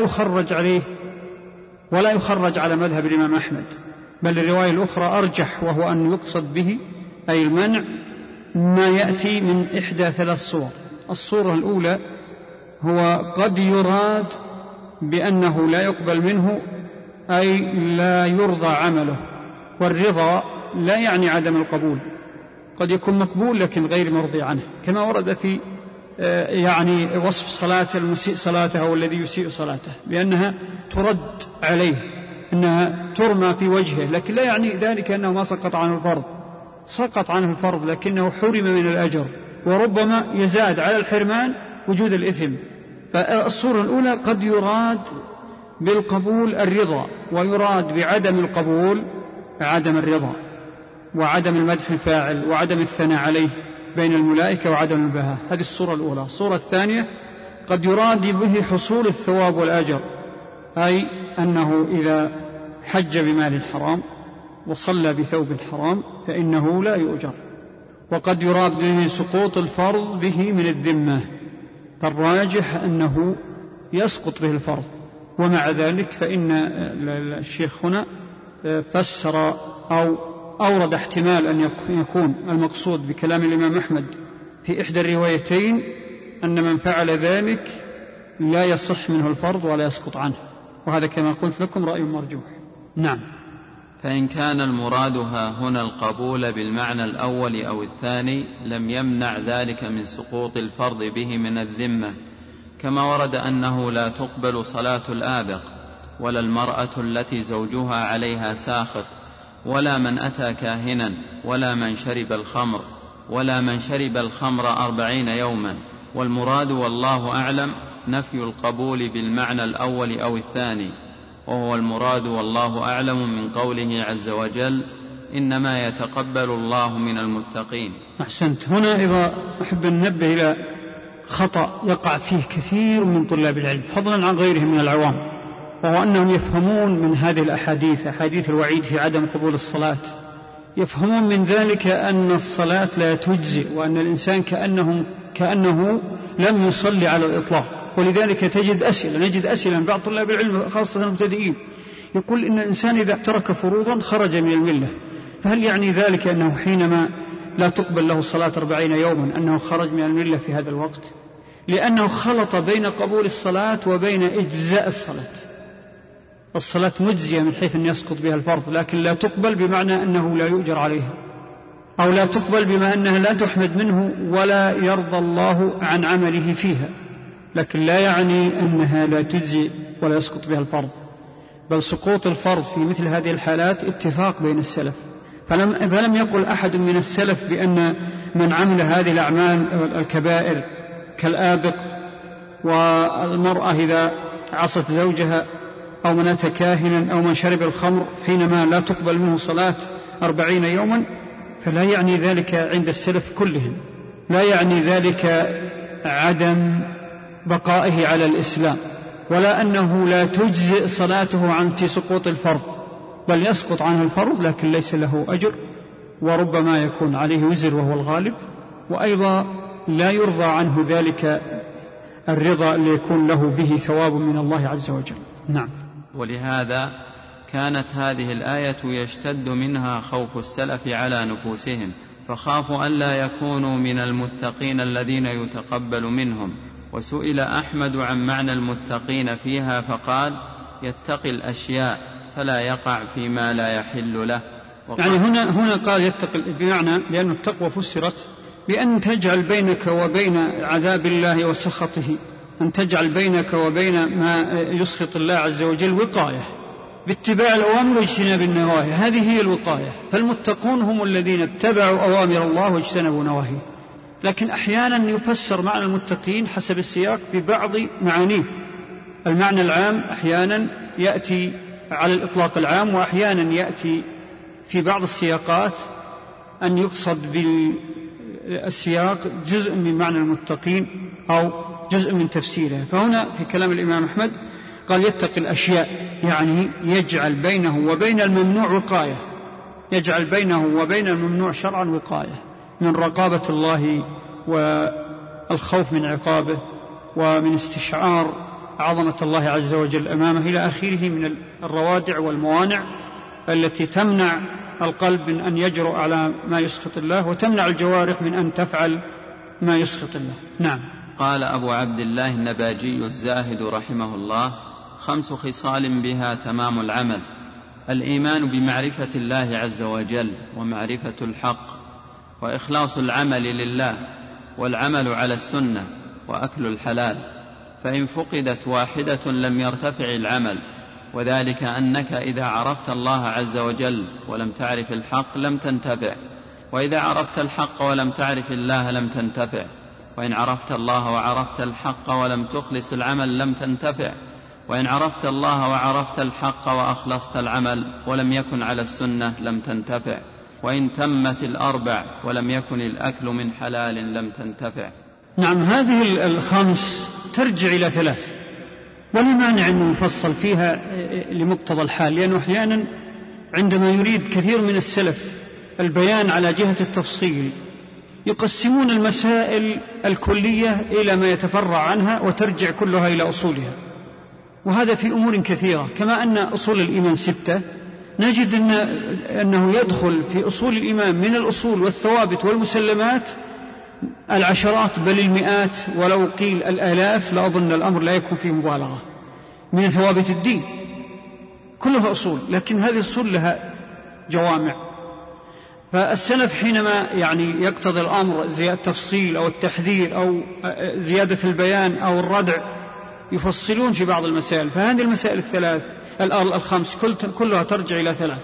يخرج على مذهب الإمام أحمد، بل الرواية الأخرى أرجح، وهو أن يقصد به أي المنع ما يأتي من إحدى 3 صور. الصورة الأولى هو قد يراد بأنه لا يقبل منه أي لا يرضى عمله، والرضا لا يعني عدم القبول، قد يكون مقبول لكن غير مرضي عنه، كما ورد في يعني وصف صلاة المسيء صلاته أو الذي يسيء صلاته بأنها ترد عليه، أنها ترمى في وجهه، لكن لا يعني ذلك أنه ما سقط عنه الفرض، سقط عنه الفرض لكنه حرم من الأجر، وربما يزاد على الحرمان وجود الإثم. فالصورة الأولى قد يراد بالقبول الرضا، ويراد بعدم القبول عدم الرضا وعدم المدح الفاعل وعدم الثناء عليه بين الملائكة وعدم البهاء. هذه الصورة الأولى. الصورة الثانية قد يراد به حصول الثواب والأجر، أي أنه إذا حج بمال حرام وصلى بثوب حرام فإنه لا يؤجر. وقد يراد به سقوط الفرض به من الذمة، فالراجح أنه يسقط به الفرض. ومع ذلك فإن الشيخ هنا فسر أو أورد احتمال أن يكون المقصود بكلام الإمام أحمد في إحدى الروايتين أن من فعل ذلك لا يصح منه الفرض ولا يسقط عنه، وهذا كما قلت لكم رأي مرجوح. نعم. فإن كان المراد هنا القبول بالمعنى الأول أو الثاني لم يمنع ذلك من سقوط الفرض به من الذمة، كما ورد أنه لا تقبل صلاة الآبق ولا المرأة التي زوجها عليها ساخط ولا من أتى كاهنا ولا من شرب الخمر ولا من شرب الخمر 40 يوما. والمراد والله أعلم نفي القبول بالمعنى الأول أو الثاني، وهو المراد والله أعلم من قوله عز وجل إنما يتقبل الله من المتقين. أحسنت. هنا إذا أحب أن ننبه إلى خطأ يقع فيه كثير من طلاب العلم فضلا عن غيرهم من العوام، وهو أنهم يفهمون من هذه الأحاديث، أحاديث الوعيد في عدم قبول الصلاة، يفهمون من ذلك أن الصلاة لا تجزئ وأن الإنسان كأنه لم يصلي على الإطلاق. ولذلك نجد أسئلة من بعض طلاب العلم خاصة المبتدئين يقول إن الإنسان إذا ترك فروضا خرج من الملة، فهل يعني ذلك أنه حينما لا تقبل له الصلاة 40 يوما أنه خرج من الملة في هذا الوقت؟ لأنه خلط بين قبول الصلاة وبين إجزاء الصلاة. الصلاة مجزية من حيث أن يسقط بها الفرض، لكن لا تقبل بمعنى أنه لا يؤجر عليها، أو لا تقبل بما أنها لا تحمد منه ولا يرضى الله عن عمله فيها، لكن لا يعني أنها لا تجزي ولا يسقط بها الفرض. بل سقوط الفرض في مثل هذه الحالات اتفاق بين السلف، فلم يقل أحد من السلف بأن من عمل هذه الأعمال الكبائر كالآبق والمرأة إذا عصت زوجها أو من أتى كاهنا أو من شرب الخمر حينما لا تقبل منه صلاة 40 يوما، فلا يعني ذلك عند السلف كلهم، لا يعني ذلك عدم بقائه على الإسلام، ولا أنه لا تجزئ صلاته عن في سقوط الفرض، بل يسقط عنه الفرض لكن ليس له أجر، وربما يكون عليه وزر وهو الغالب، وأيضا لا يرضى عنه ذلك الرضا اللي يكون له به ثواب من الله عز وجل. نعم. ولهذا كانت هذه الآية يشتد منها خوف السلف على نفوسهم، فخافوا ألا يكونوا من المتقين الذين يتقبل منهم. وسئل أحمد عن معنى المتقين فيها فقال يتقي الأشياء فلا يقع فيما لا يحل له. يعني هنا قال يتقي بمعنى، لأن التقوى فسرت بأن تجعل بينك وبين عذاب الله وسخطه، أن تجعل بينك وبين ما يسخط الله عز وجل وقاية باتباع الأوامر واجتناب النواهي، هذه هي الوقاية. فالمتقون هم الذين اتبعوا أوامر الله واجتنبوا نواهيه. لكن أحيانا يفسر معنى المتقين حسب السياق ببعض معانيه. المعنى العام أحيانا يأتي على الإطلاق العام، وأحيانا يأتي في بعض السياقات أن يقصد بالسياق جزء من معنى المتقين أو جزء من تفسيره. فهنا في كلام الإمام أحمد قال يتقي الأشياء، يعني يجعل بينه وبين الممنوع وقاية، يجعل بينه وبين الممنوع شرعا وقاية من رقابة الله والخوف من عقابه ومن استشعار عظمة الله عز وجل أمامه إلى آخره من الروادع والموانع التي تمنع القلب من أن يجرؤ على ما يسخط الله، وتمنع الجوارح من أن تفعل ما يسخط الله. نعم. قال أبو عبد الله النباجي الزاهد رحمه الله: 5 خصال بها تمام العمل: الإيمان بمعرفة الله عز وجل ومعرفة الحق، وإخلاص العمل لله، والعمل على السنة، وأكل الحلال. فإن فقدت واحدة لم يرتفع العمل، وذلك أنك إذا عرفت الله عز وجل ولم تعرف الحق لم تنتفع، وإذا عرفت الحق ولم تعرف الله لم تنتفع، وإن عرفت الله وعرفت الحق ولم تخلص العمل لم تنتفع، وإن عرفت الله وعرفت الحق وأخلصت العمل ولم يكن على السنة لم تنتفع، وإن تمت الأربع ولم يكن الأكل من حلال لم تنتفع. نعم، هذه الخمس ترجع إلى 3، ولا مانع أنه يفصل فيها لمقتضى الحال، لأنه أحيانا عندما يريد كثير من السلف البيان على جهة التفصيل يقسمون المسائل الكلية إلى ما يتفرع عنها وترجع كلها إلى أصولها، وهذا في أمور كثيرة. كما أن أصول الإيمان 6 نجد أنه يدخل في أصول الإيمان من الأصول والثوابت والمسلمات العشرات بل المئات، ولو قيل الآلاف لأظن الأمر لا يكون فيه مبالغة من ثوابت الدين، كلها أصول، لكن هذه الأصول لها جوامع. فالسلف حينما يقتضي الأمر زيادة التفصيل أو التحذير أو زيادة البيان أو الردع يفصلون في بعض المسائل. فهذه المسائل الخمس كلها ترجع إلى 3.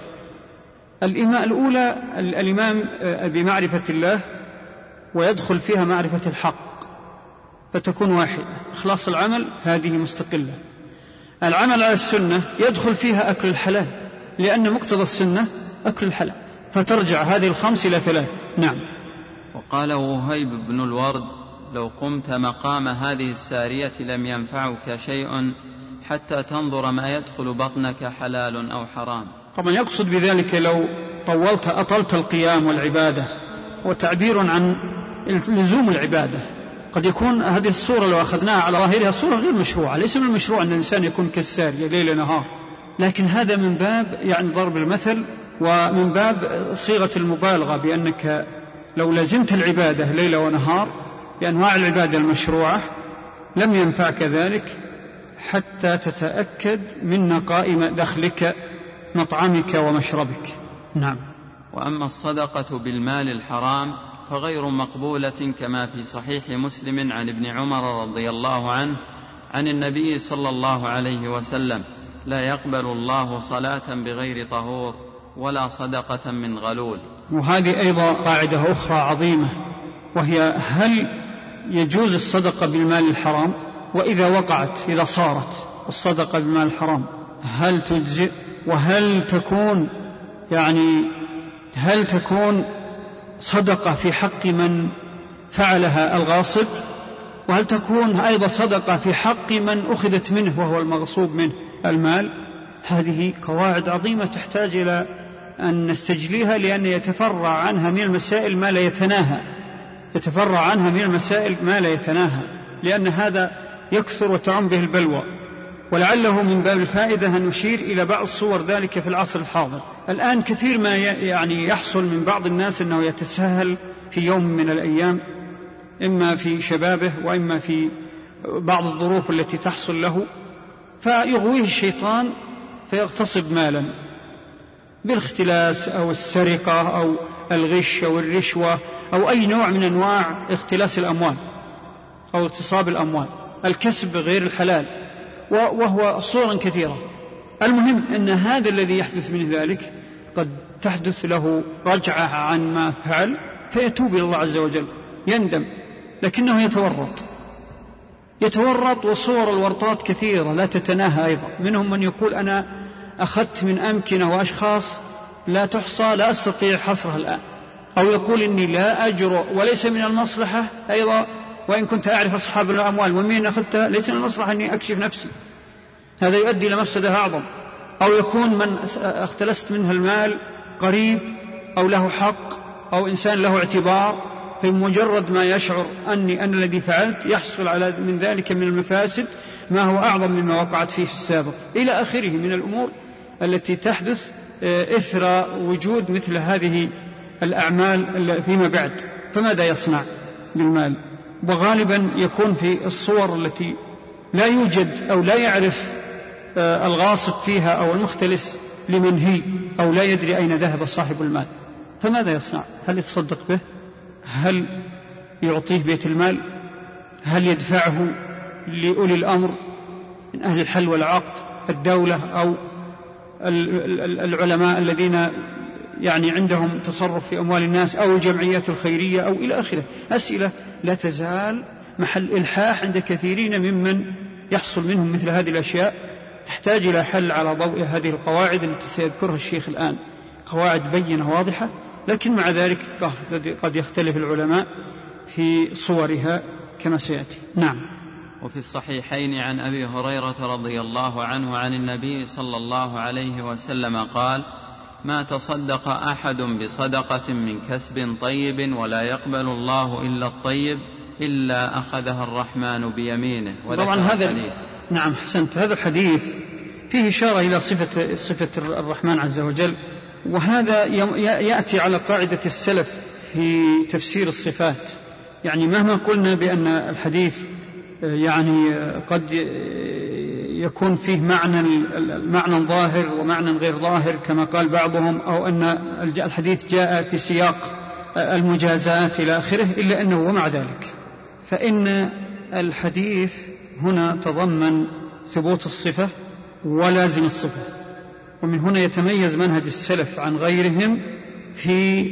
الأولى الإمام بمعرفة الله، ويدخل فيها معرفة الحق فتكون واحدة. إخلاص العمل هذه مستقلة. العمل على السنة يدخل فيها أكل الحلال، لأن مقتضى السنة أكل الحلال، فترجع هذه الخمس إلى 3. نعم. وقال وهيب بن الورد: لو قمت مقام هذه السارية لم ينفعك شيء حتى تنظر ما يدخل بطنك حلال أو حرام. طبعا يقصد بذلك لو أطلت القيام والعبادة، وتعبير عن لزوم العبادة. قد يكون هذه الصورة لو أخذناها على ظاهرها صورة غير مشروعة، ليس من المشروع أن الإنسان يكون كالسارية ليل نهار، لكن هذا من باب ضرب المثل، ومن باب صيغة المبالغة، بأنك لو لزمت العبادة ليل ونهار بأنواع العبادة المشروعة لم ينفعك ذلك حتى تتأكد من نقاء دخلك مطعمك ومشربك. نعم. وأما الصدقة بالمال الحرام فغير مقبولة، كما في صحيح مسلم عن ابن عمر رضي الله عنه عن النبي صلى الله عليه وسلم: لا يقبل الله صلاة بغير طهور ولا صدقة من غلول. وهذه أيضا قاعدة أخرى عظيمة، وهي: هل يجوز الصدقة بالمال الحرام؟ وإذا وقعت، إذا صارت الصدقة بالمال الحرام، هل تجزئ؟ وهل تكون صدقة في حق من فعلها الغاصب؟ وهل تكون أيضا صدقة في حق من أخذت منه وهو المغصوب منه المال؟ هذه قواعد عظيمة تحتاج إلى أن نستجليها، لأن يتفرع عنها من المسائل ما لا يتناهى، لأن هذا يكثر وتعم به البلوى. ولعله من باب الفائدة أن نشير إلى بعض صور ذلك في العصر الحاضر. الآن كثير ما يحصل من بعض الناس أنه يتساهل في يوم من الأيام، إما في شبابه وإما في بعض الظروف التي تحصل له، فيغويه الشيطان فيغتصب مالا بالاختلاس أو السرقة أو الغش أو الرشوة أو أي نوع من أنواع اختلاس الأموال أو اغتصاب الأموال، الكسب غير الحلال، وهو صورا كثيرة. المهم أن هذا الذي يحدث منه ذلك قد تحدث له رجعة عن ما فعل فيتوب إلى الله عز وجل، يندم، لكنه يتورط، وصور الورطات كثيرة لا تتناهى أيضا. منهم من يقول: أنا أخذت من أمكنة وأشخاص لا تحصى لا أستطيع حصرها الآن، أو يقول: إني لا أجرؤ وليس من المصلحة أيضا، وإن كنت أعرف أصحاب الأموال ومن أخذتها ليس من المصلحة أني أكشف نفسي، هذا يؤدي إلى مفسدة أعظم. أو يكون من اختلست منه المال قريب أو له حق أو إنسان له اعتبار، فمجرد ما يشعر أنا الذي فعلت يحصل على من ذلك من المفاسد ما هو أعظم مما وقعت فيه في السابق، إلى آخره من الأمور التي تحدث إثر وجود مثل هذه الأعمال فيما بعد. فماذا يصنع بالمال؟ وغالبا يكون في الصور التي لا يوجد أو لا يعرف الغاصب فيها أو المختلس لمن هي، أو لا يدري أين ذهب صاحب المال. فماذا يصنع؟ هل يتصدق به؟ هل يعطيه بيت المال؟ هل يدفعه لأولي الأمر من أهل الحل والعقد، الدولة أو العلماء الذين عندهم تصرف في أموال الناس، أو الجمعيات الخيرية، أو إلى آخره؟ أسئلة لا تزال محل إلحاح عند كثيرين ممن يحصل منهم مثل هذه الأشياء، تحتاج إلى حل على ضوء هذه القواعد التي سيذكرها الشيخ الآن، قواعد بينة واضحة، لكن مع ذلك قد يختلف العلماء في صورها كما سيأتي. نعم. وفي الصحيحين عن أبي هريرة رضي الله عنه عن النبي صلى الله عليه وسلم قال: ما تصدق أحد بصدقة من كسب طيب ولا يقبل الله إلا الطيب إلا أخذها الرحمن بيمينه. طبعا هذا نعم حسنت، هذا الحديث فيه إشارة إلى صفة الرحمن عز وجل، وهذا يأتي على قاعدة السلف في تفسير الصفات. يعني مهما قلنا بأن الحديث يعني قد يكون فيه معنى ظاهر ومعنى غير ظاهر كما قال بعضهم، أو أن الحديث جاء في سياق المجازات إلى آخره، إلا أنه ومع ذلك فإن الحديث هنا تضمن ثبوت الصفة ولازم الصفة، ومن هنا يتميز منهج السلف عن غيرهم في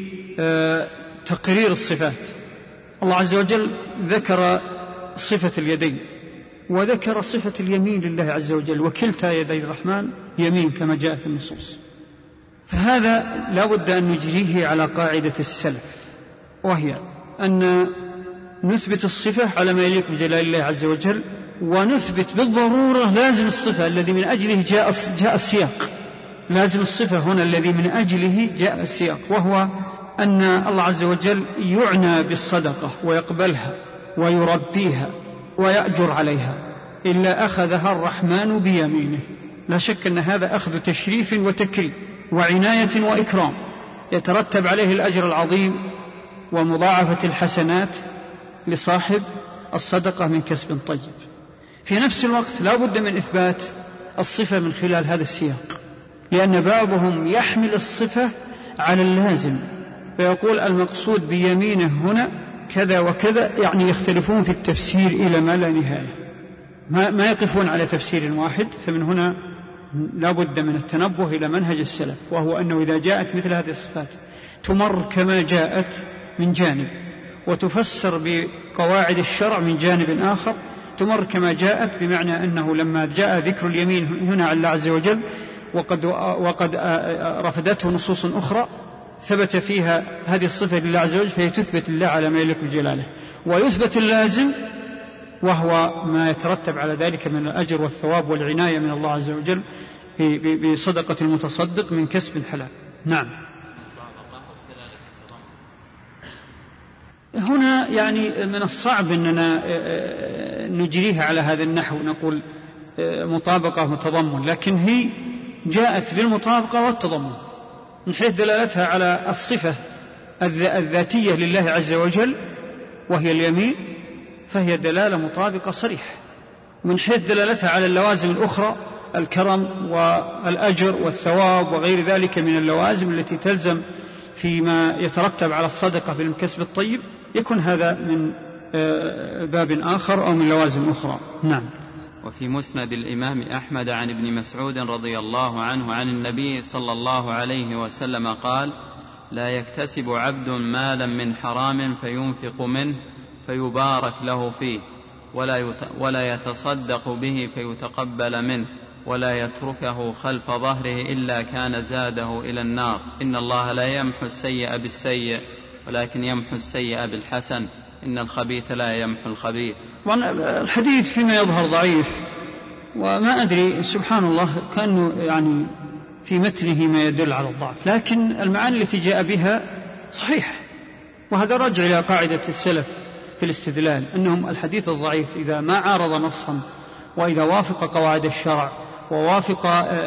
تقرير الصفات. الله عز وجل ذكر صفة اليدين وذكر صفة اليمين لله عز وجل، وكلتا يدي الرحمن يمين كما جاء في النصوص. فهذا لا بد أن نجريه على قاعدة السلف، وهي أن نثبت الصفة على ما يليق بجلال الله عز وجل، ونثبت بالضرورة لازم الصفة الذي من أجله جاء السياق. لازم الصفة هنا الذي من أجله جاء السياق، وهو أن الله عز وجل يعنى بالصدقة ويقبلها ويربيها ويأجر عليها إلا أخذها الرحمن بيمينه. لا شك أن هذا أخذ تشريف وتكريم وعناية وإكرام يترتب عليه الأجر العظيم ومضاعفة الحسنات لصاحب الصدقة من كسب طيب. في نفس الوقت لا بد من إثبات الصفة من خلال هذا السياق، لأن بعضهم يحمل الصفة على اللازم فيقول المقصود بيمينه هنا كذا وكذا، يعني يختلفون في التفسير إلى ما لا نهاية، ما يقفون على تفسير واحد. فمن هنا لا بد من التنبه إلى منهج السلف، وهو أنه إذا جاءت مثل هذه الصفات تمر كما جاءت من جانب، وتفسر بقواعد الشرع من جانب آخر تمر كما جاءت، بمعنى أنه لما جاء ذكر اليمين هنا على الله عز وجل وقد رفضته نصوص أخرى ثبت فيها هذه الصفة لله عز وجل، فهي تثبت لله على ما يليق بجلاله، ويثبت اللازم وهو ما يترتب على ذلك من الأجر والثواب والعناية من الله عز وجل بصدقة المتصدق من كسب حلال. نعم. هنا يعني من الصعب أننا نجريها على هذا النحو، نقول مطابقة وتضمن، لكن هي جاءت بالمطابقة والتضمن من حيث دلالتها على الصفة الذاتية لله عز وجل وهي اليمين، فهي دلالة مطابقة صريحة. ومن حيث دلالتها على اللوازم الأخرى الكرم والأجر والثواب وغير ذلك من اللوازم التي تلزم فيما يترتب على الصدقة بالكسب الطيب، يكون هذا من باب آخر أو من لوازم أخرى. نعم. وفي مسند الإمام أحمد عن ابن مسعود رضي الله عنه عن النبي صلى الله عليه وسلم قال: لا يكتسب عبد مالا من حرام فينفق منه فيبارك له فيه ولا يتصدق به فيتقبل منه ولا يتركه خلف ظهره إلا كان زاده إلى النار. إن الله لا يمحو السيئ بالسيئ ولكن يمحو السيئ بالحسن، إن الخبيث لا يمحو الخبيث. الحديث فيما يظهر ضعيف، وما أدري سبحان الله كأنه يعني في متنه ما يدل على الضعف، لكن المعاني التي جاء بها صحيح. وهذا رجع إلى قاعدة السلف في الاستدلال، أنهم الحديث الضعيف إذا ما عارض نصا وإذا وافق قواعد الشرع ووافق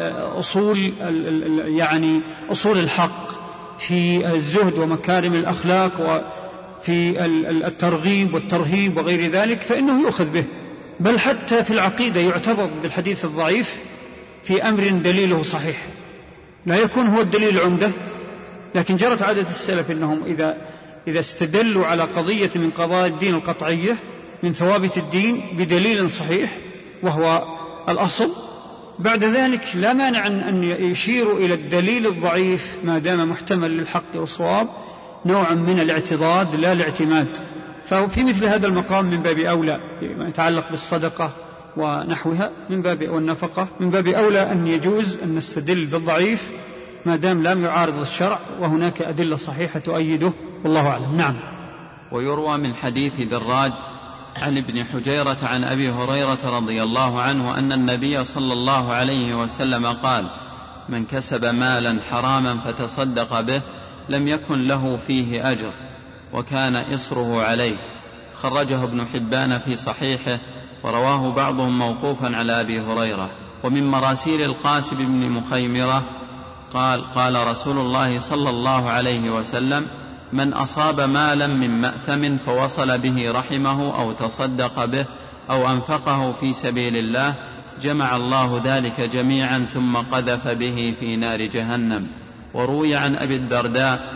أصول الحق في الزهد ومكارم الأخلاق وفي الترغيب والترهيب وغير ذلك فإنه يؤخذ به. بل حتى في العقيدة يعتبر بالحديث الضعيف في أمر دليله صحيح، لا يكون هو الدليل العمدة، لكن جرت عادة السلف أنهم إذا استدلوا على قضية من قضايا الدين القطعية من ثوابت الدين بدليل صحيح وهو الأصل، بعد ذلك لا مانع أن يشيروا إلى الدليل الضعيف ما دام محتمل للحق والصواب نوعا من الاعتضاد لا الاعتماد. ففي مثل هذا المقام من باب أولى ما يتعلق بالصدقة ونحوها من باب والنفقة من باب أولى أن يجوز أن نستدل بالضعيف ما دام لم يعارض الشرع وهناك أدلة صحيحة تؤيده، والله أعلم. نعم. ويروى من حديث دراج عن ابن حجيرة عن أبي هريرة رضي الله عنه أن النبي صلى الله عليه وسلم قال: من كسب مالا حراما فتصدق به لم يكن له فيه أجر وكان إصره عليه. خرجه ابن حبان في صحيحه، ورواه بعضهم موقوفا على أبي هريرة. ومن مراسيل القاسم بن مخيمرة قال رسول الله صلى الله عليه وسلم: من أصاب مالا من مأثم فوصل به رحمه أو تصدق به أو أنفقه في سبيل الله جمع الله ذلك جميعا ثم قذف به في نار جهنم. وروي عن أبي الدرداء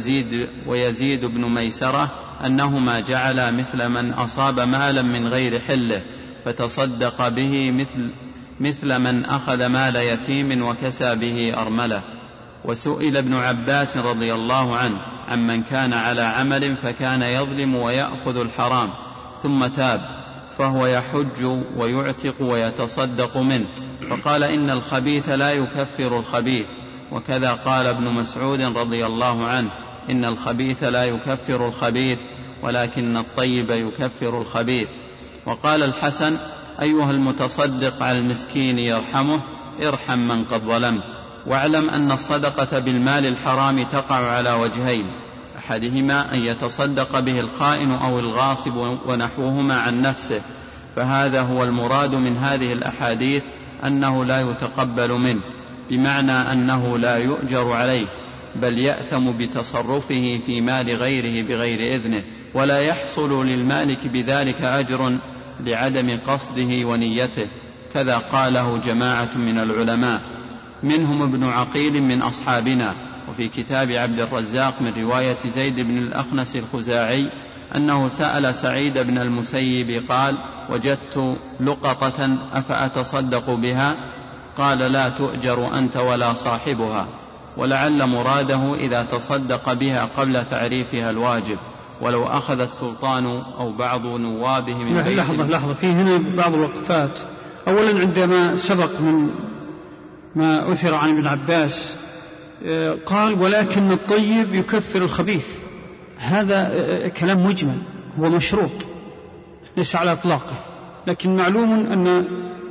ويزيد بن ميسرة أنهما جعلا مثل من أصاب مالا من غير حله فتصدق به مثل من أخذ مال يتيم وكسى به أرملة. وسئل ابن عباس رضي الله عنه عمن كان على عمل فكان يظلم ويأخذ الحرام ثم تاب فهو يحج ويعتق ويتصدق منه، فقال: إن الخبيث لا يكفر الخبيث. وكذا قال ابن مسعود رضي الله عنه: إن الخبيث لا يكفر الخبيث ولكن الطيب يكفر الخبيث. وقال الحسن: أيها المتصدق على المسكين يرحمه ارحم من قد ظلمت. واعلم أن الصدقة بالمال الحرام تقع على وجهين: أحدهما أن يتصدق به الخائن أو الغاصب ونحوهما عن نفسه، فهذا هو المراد من هذه الأحاديث أنه لا يتقبل منه، بمعنى أنه لا يؤجر عليه، بل يأثم بتصرفه في مال غيره بغير إذنه، ولا يحصل للمالك بذلك أجر لعدم قصده ونيته. كذا قاله جماعة من العلماء منهم ابن عقيل من أصحابنا. وفي كتاب عبد الرزاق من رواية زيد بن الأخنس الخزاعي أنه سأل سعيد بن المسيب قال: وجدت لقطة أفأتصدق بها؟ قال: لا تؤجر أنت ولا صاحبها. ولعل مراده إذا تصدق بها قبل تعريفها الواجب، ولو أخذ السلطان أو بعض نوابه من بيت. لحظة في هنا بعض الوقفات. أولا عندما سبق من ما أثر عن ابن عباس قال: ولكن الطيب يكفر الخبيث، هذا كلام مجمل، هو مشروط ليس على إطلاقه، لكن معلوم أن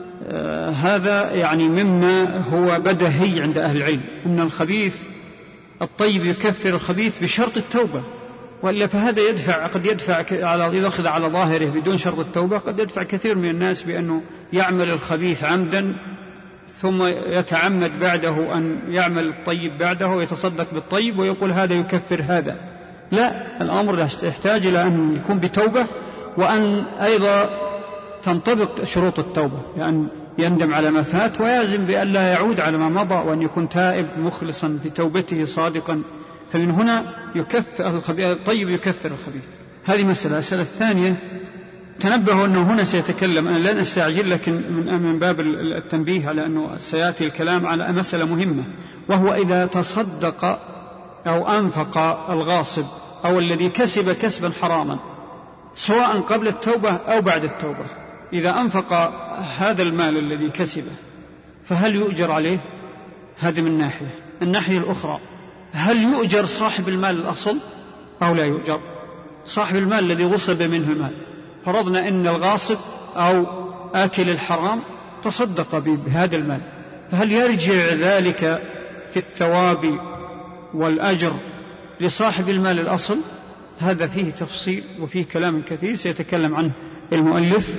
هذا يعني مما هو بدهي عند أهل العلم، أن الخبيث الطيب يكفر الخبيث بشرط التوبة، وإلا فهذا قد يدفع إذا أخذ على ظاهره بدون شرط التوبة قد يدفع كثير من الناس بأنه يعمل الخبيث عمدا ثم يتعمد بعده أن يعمل الطيب بعده ويتصدق بالطيب ويقول هذا يكفر هذا. لا، الأمر يحتاج إلى أن يكون بتوبة، وأن أيضا تنطبق شروط التوبة، لأن يندم على ما فات ويعزم بأن لا يعود على ما مضى، وأن يكون تائب مخلصا في توبته صادقا. فمن هنا الطيب يكفر الخبيث. هذه مسألة. السنة الثانية تنبهوا أنه هنا سيتكلم، أنا لن أستعجل، لكن من باب التنبيه على أنه سيأتي الكلام على مسألة مهمة، وهو إذا تصدق أو أنفق الغاصب أو الذي كسب كسبا حراما سواء قبل التوبة أو بعد التوبة، إذا أنفق هذا المال الذي كسبه فهل يؤجر عليه؟ هذا من ناحية. الناحية الأخرى، هل يؤجر صاحب المال الأصل أو لا يؤجر؟ صاحب المال الذي غصب منه المال، فرضنا أن الغاصب أو آكل الحرام تصدق بهذا المال، فهل يرجع ذلك في الثواب والأجر لصاحب المال الأصل؟ هذا فيه تفصيل وفيه كلام كثير سيتكلم عنه المؤلف،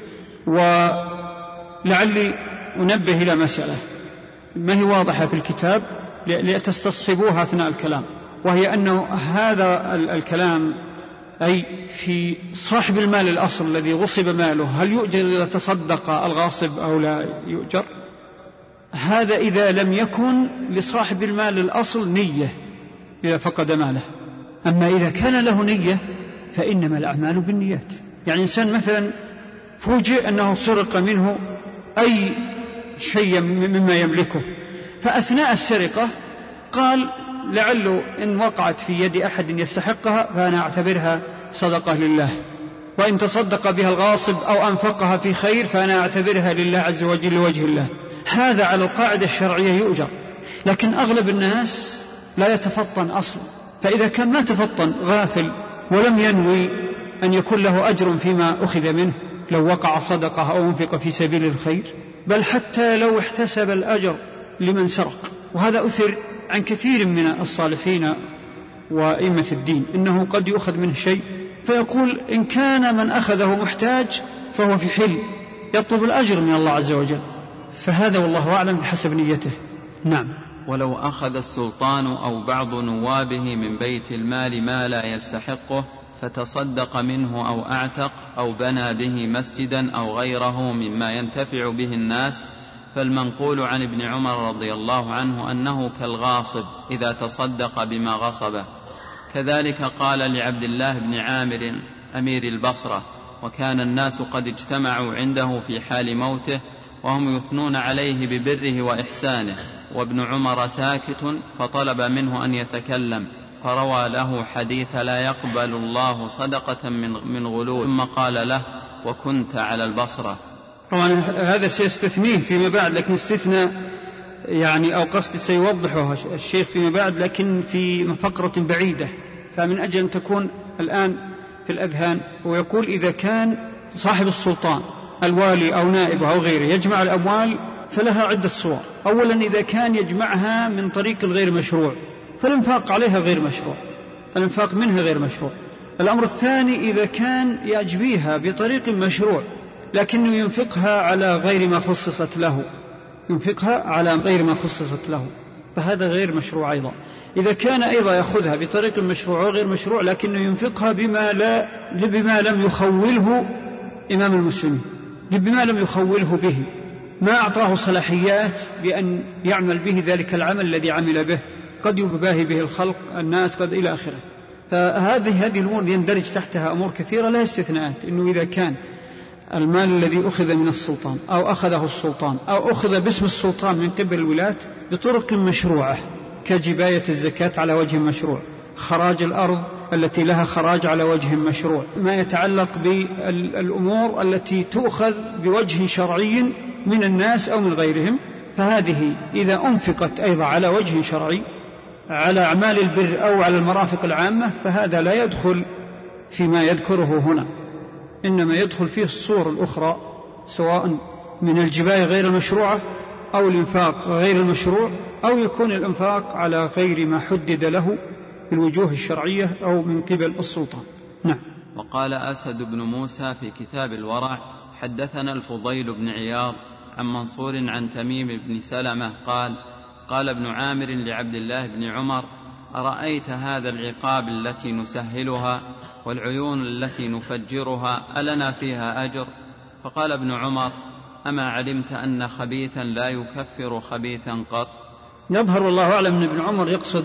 ولعلي أنبه إلى مسألة ما هي واضحة في الكتاب لتستصحبوها أثناء الكلام، وهي أنه هذا الكلام أي في صاحب المال الأصل الذي غصب ماله هل يؤجر إذا تصدق الغاصب أو لا يؤجر؟ هذا إذا لم يكن لصاحب المال الأصل نية إذا فقد ماله. أما إذا كان له نية فإنما الأعمال بالنيات. يعني إنسان مثلا فوجئ أنه سرق منه أي شيء مما يملكه، فأثناء السرقة قال لعله إن وقعت في يد أحد يستحقها فأنا أعتبرها صدقة لله، وإن تصدق بها الغاصب أو أنفقها في خير فأنا أعتبرها لله عز وجل لوجه الله. هذا على القاعدة الشرعية يؤجر، لكن أغلب الناس لا يتفطن أصلا، فإذا كان ما تفطن غافل ولم ينوي أن يكون له أجر فيما أخذ منه لو وقع صدقة أو أنفق في سبيل الخير، بل حتى لو احتسب الأجر لمن سرق. وهذا أثر عن كثير من الصالحين وأئمة الدين إنه قد يؤخذ منه شيء فيقول إن كان من أخذه محتاج فهو في حل يطلب الأجر من الله عز وجل، فهذا والله أعلم بحسب نيته. نعم. ولو أخذ السلطان أو بعض نوابه من بيت المال ما لا يستحقه فتصدق منه أو أعتق أو بنى به مسجدا أو غيره مما ينتفع به الناس، فالمنقول عن ابن عمر رضي الله عنه أنه كالغاصب إذا تصدق بما غصبه. كذلك قال لعبد الله بن عامر أمير البصرة، وكان الناس قد اجتمعوا عنده في حال موته وهم يثنون عليه ببره وإحسانه، وابن عمر ساكت، فطلب منه أن يتكلم فروى له حديث لا يقبل الله صدقة من غلول، ثم قال له وكنت على البصرة. طبعا هذا سيستثنيه فيما بعد، لكن استثناء يعني أو قصد سيوضحه الشيخ فيما بعد، لكن في فقرة بعيدة، فمن أجل أن تكون الآن في الأذهان. ويقول إذا كان صاحب السلطان الوالي أو نائبه أو غيره يجمع الأموال فلها عدة صور. أولا إذا كان يجمعها من طريق الغير مشروع فالإنفاق عليها غير مشروع، الإنفاق منها غير مشروع. الأمر الثاني إذا كان يجبيها بطريق مشروع لكنه ينفقها على غير ما خصصت له، ينفقها على غير ما خصصت له، فهذا غير مشروع أيضا. إذا كان أيضا يأخذها بطريق مشروع وغير مشروع لكنه ينفقها بما لم يخوله إمام المسلمين، بما لم يخوله به، ما أعطاه صلاحيات بأن يعمل به ذلك العمل الذي عمل به، قد يباهي به الخلق الناس قد إلى آخره. فهذه الأمور يندرج تحتها أمور كثيرة لا استثناءات. إنه إذا كان المال الذي أخذ من السلطان أو أخذه السلطان أو أخذ باسم السلطان من قبل الولاة بطرق مشروعة كجباية الزكاة على وجه مشروع، خراج الأرض التي لها خراج على وجه مشروع، ما يتعلق بالأمور التي تؤخذ بوجه شرعي من الناس أو من غيرهم، فهذه إذا أنفقت أيضا على وجه شرعي على أعمال البر أو على المرافق العامة فهذا لا يدخل فيما يذكره هنا، إنما يدخل فيه الصور الأخرى، سواء من الجباية غير المشروعة أو الإنفاق غير المشروع، أو يكون الإنفاق على غير ما حدد له بالوجوه الشرعية أو من قبل السلطان. نعم. وقال أسد بن موسى في كتاب الورع حدثنا الفضيل بن عياض عن منصور عن تميم بن سلمة قال ابن عامر لعبد الله بن عمر أرأيت هذا العقاب التي نسهلها والعيون التي نفجرها ألنا فيها أجر؟ فقال ابن عمر أما علمت أن خبيثا لا يكفر خبيثا قط؟ يظهر والله أعلم أن ابن عمر يقصد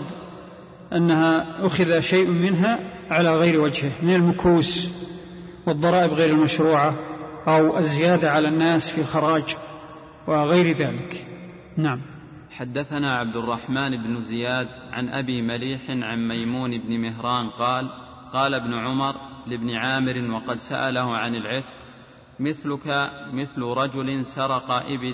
أنها أخذ شيء منها على غير وجهه من المكوس والضرائب غير المشروعة أو الزيادة على الناس في الخراج وغير ذلك. نعم. حدثنا عبد الرحمن بن زياد عن أبي مليح عن ميمون بن مهران قال ابن عمر لابن عامر وقد سأله عن العتق مثلك مثل رجل سرق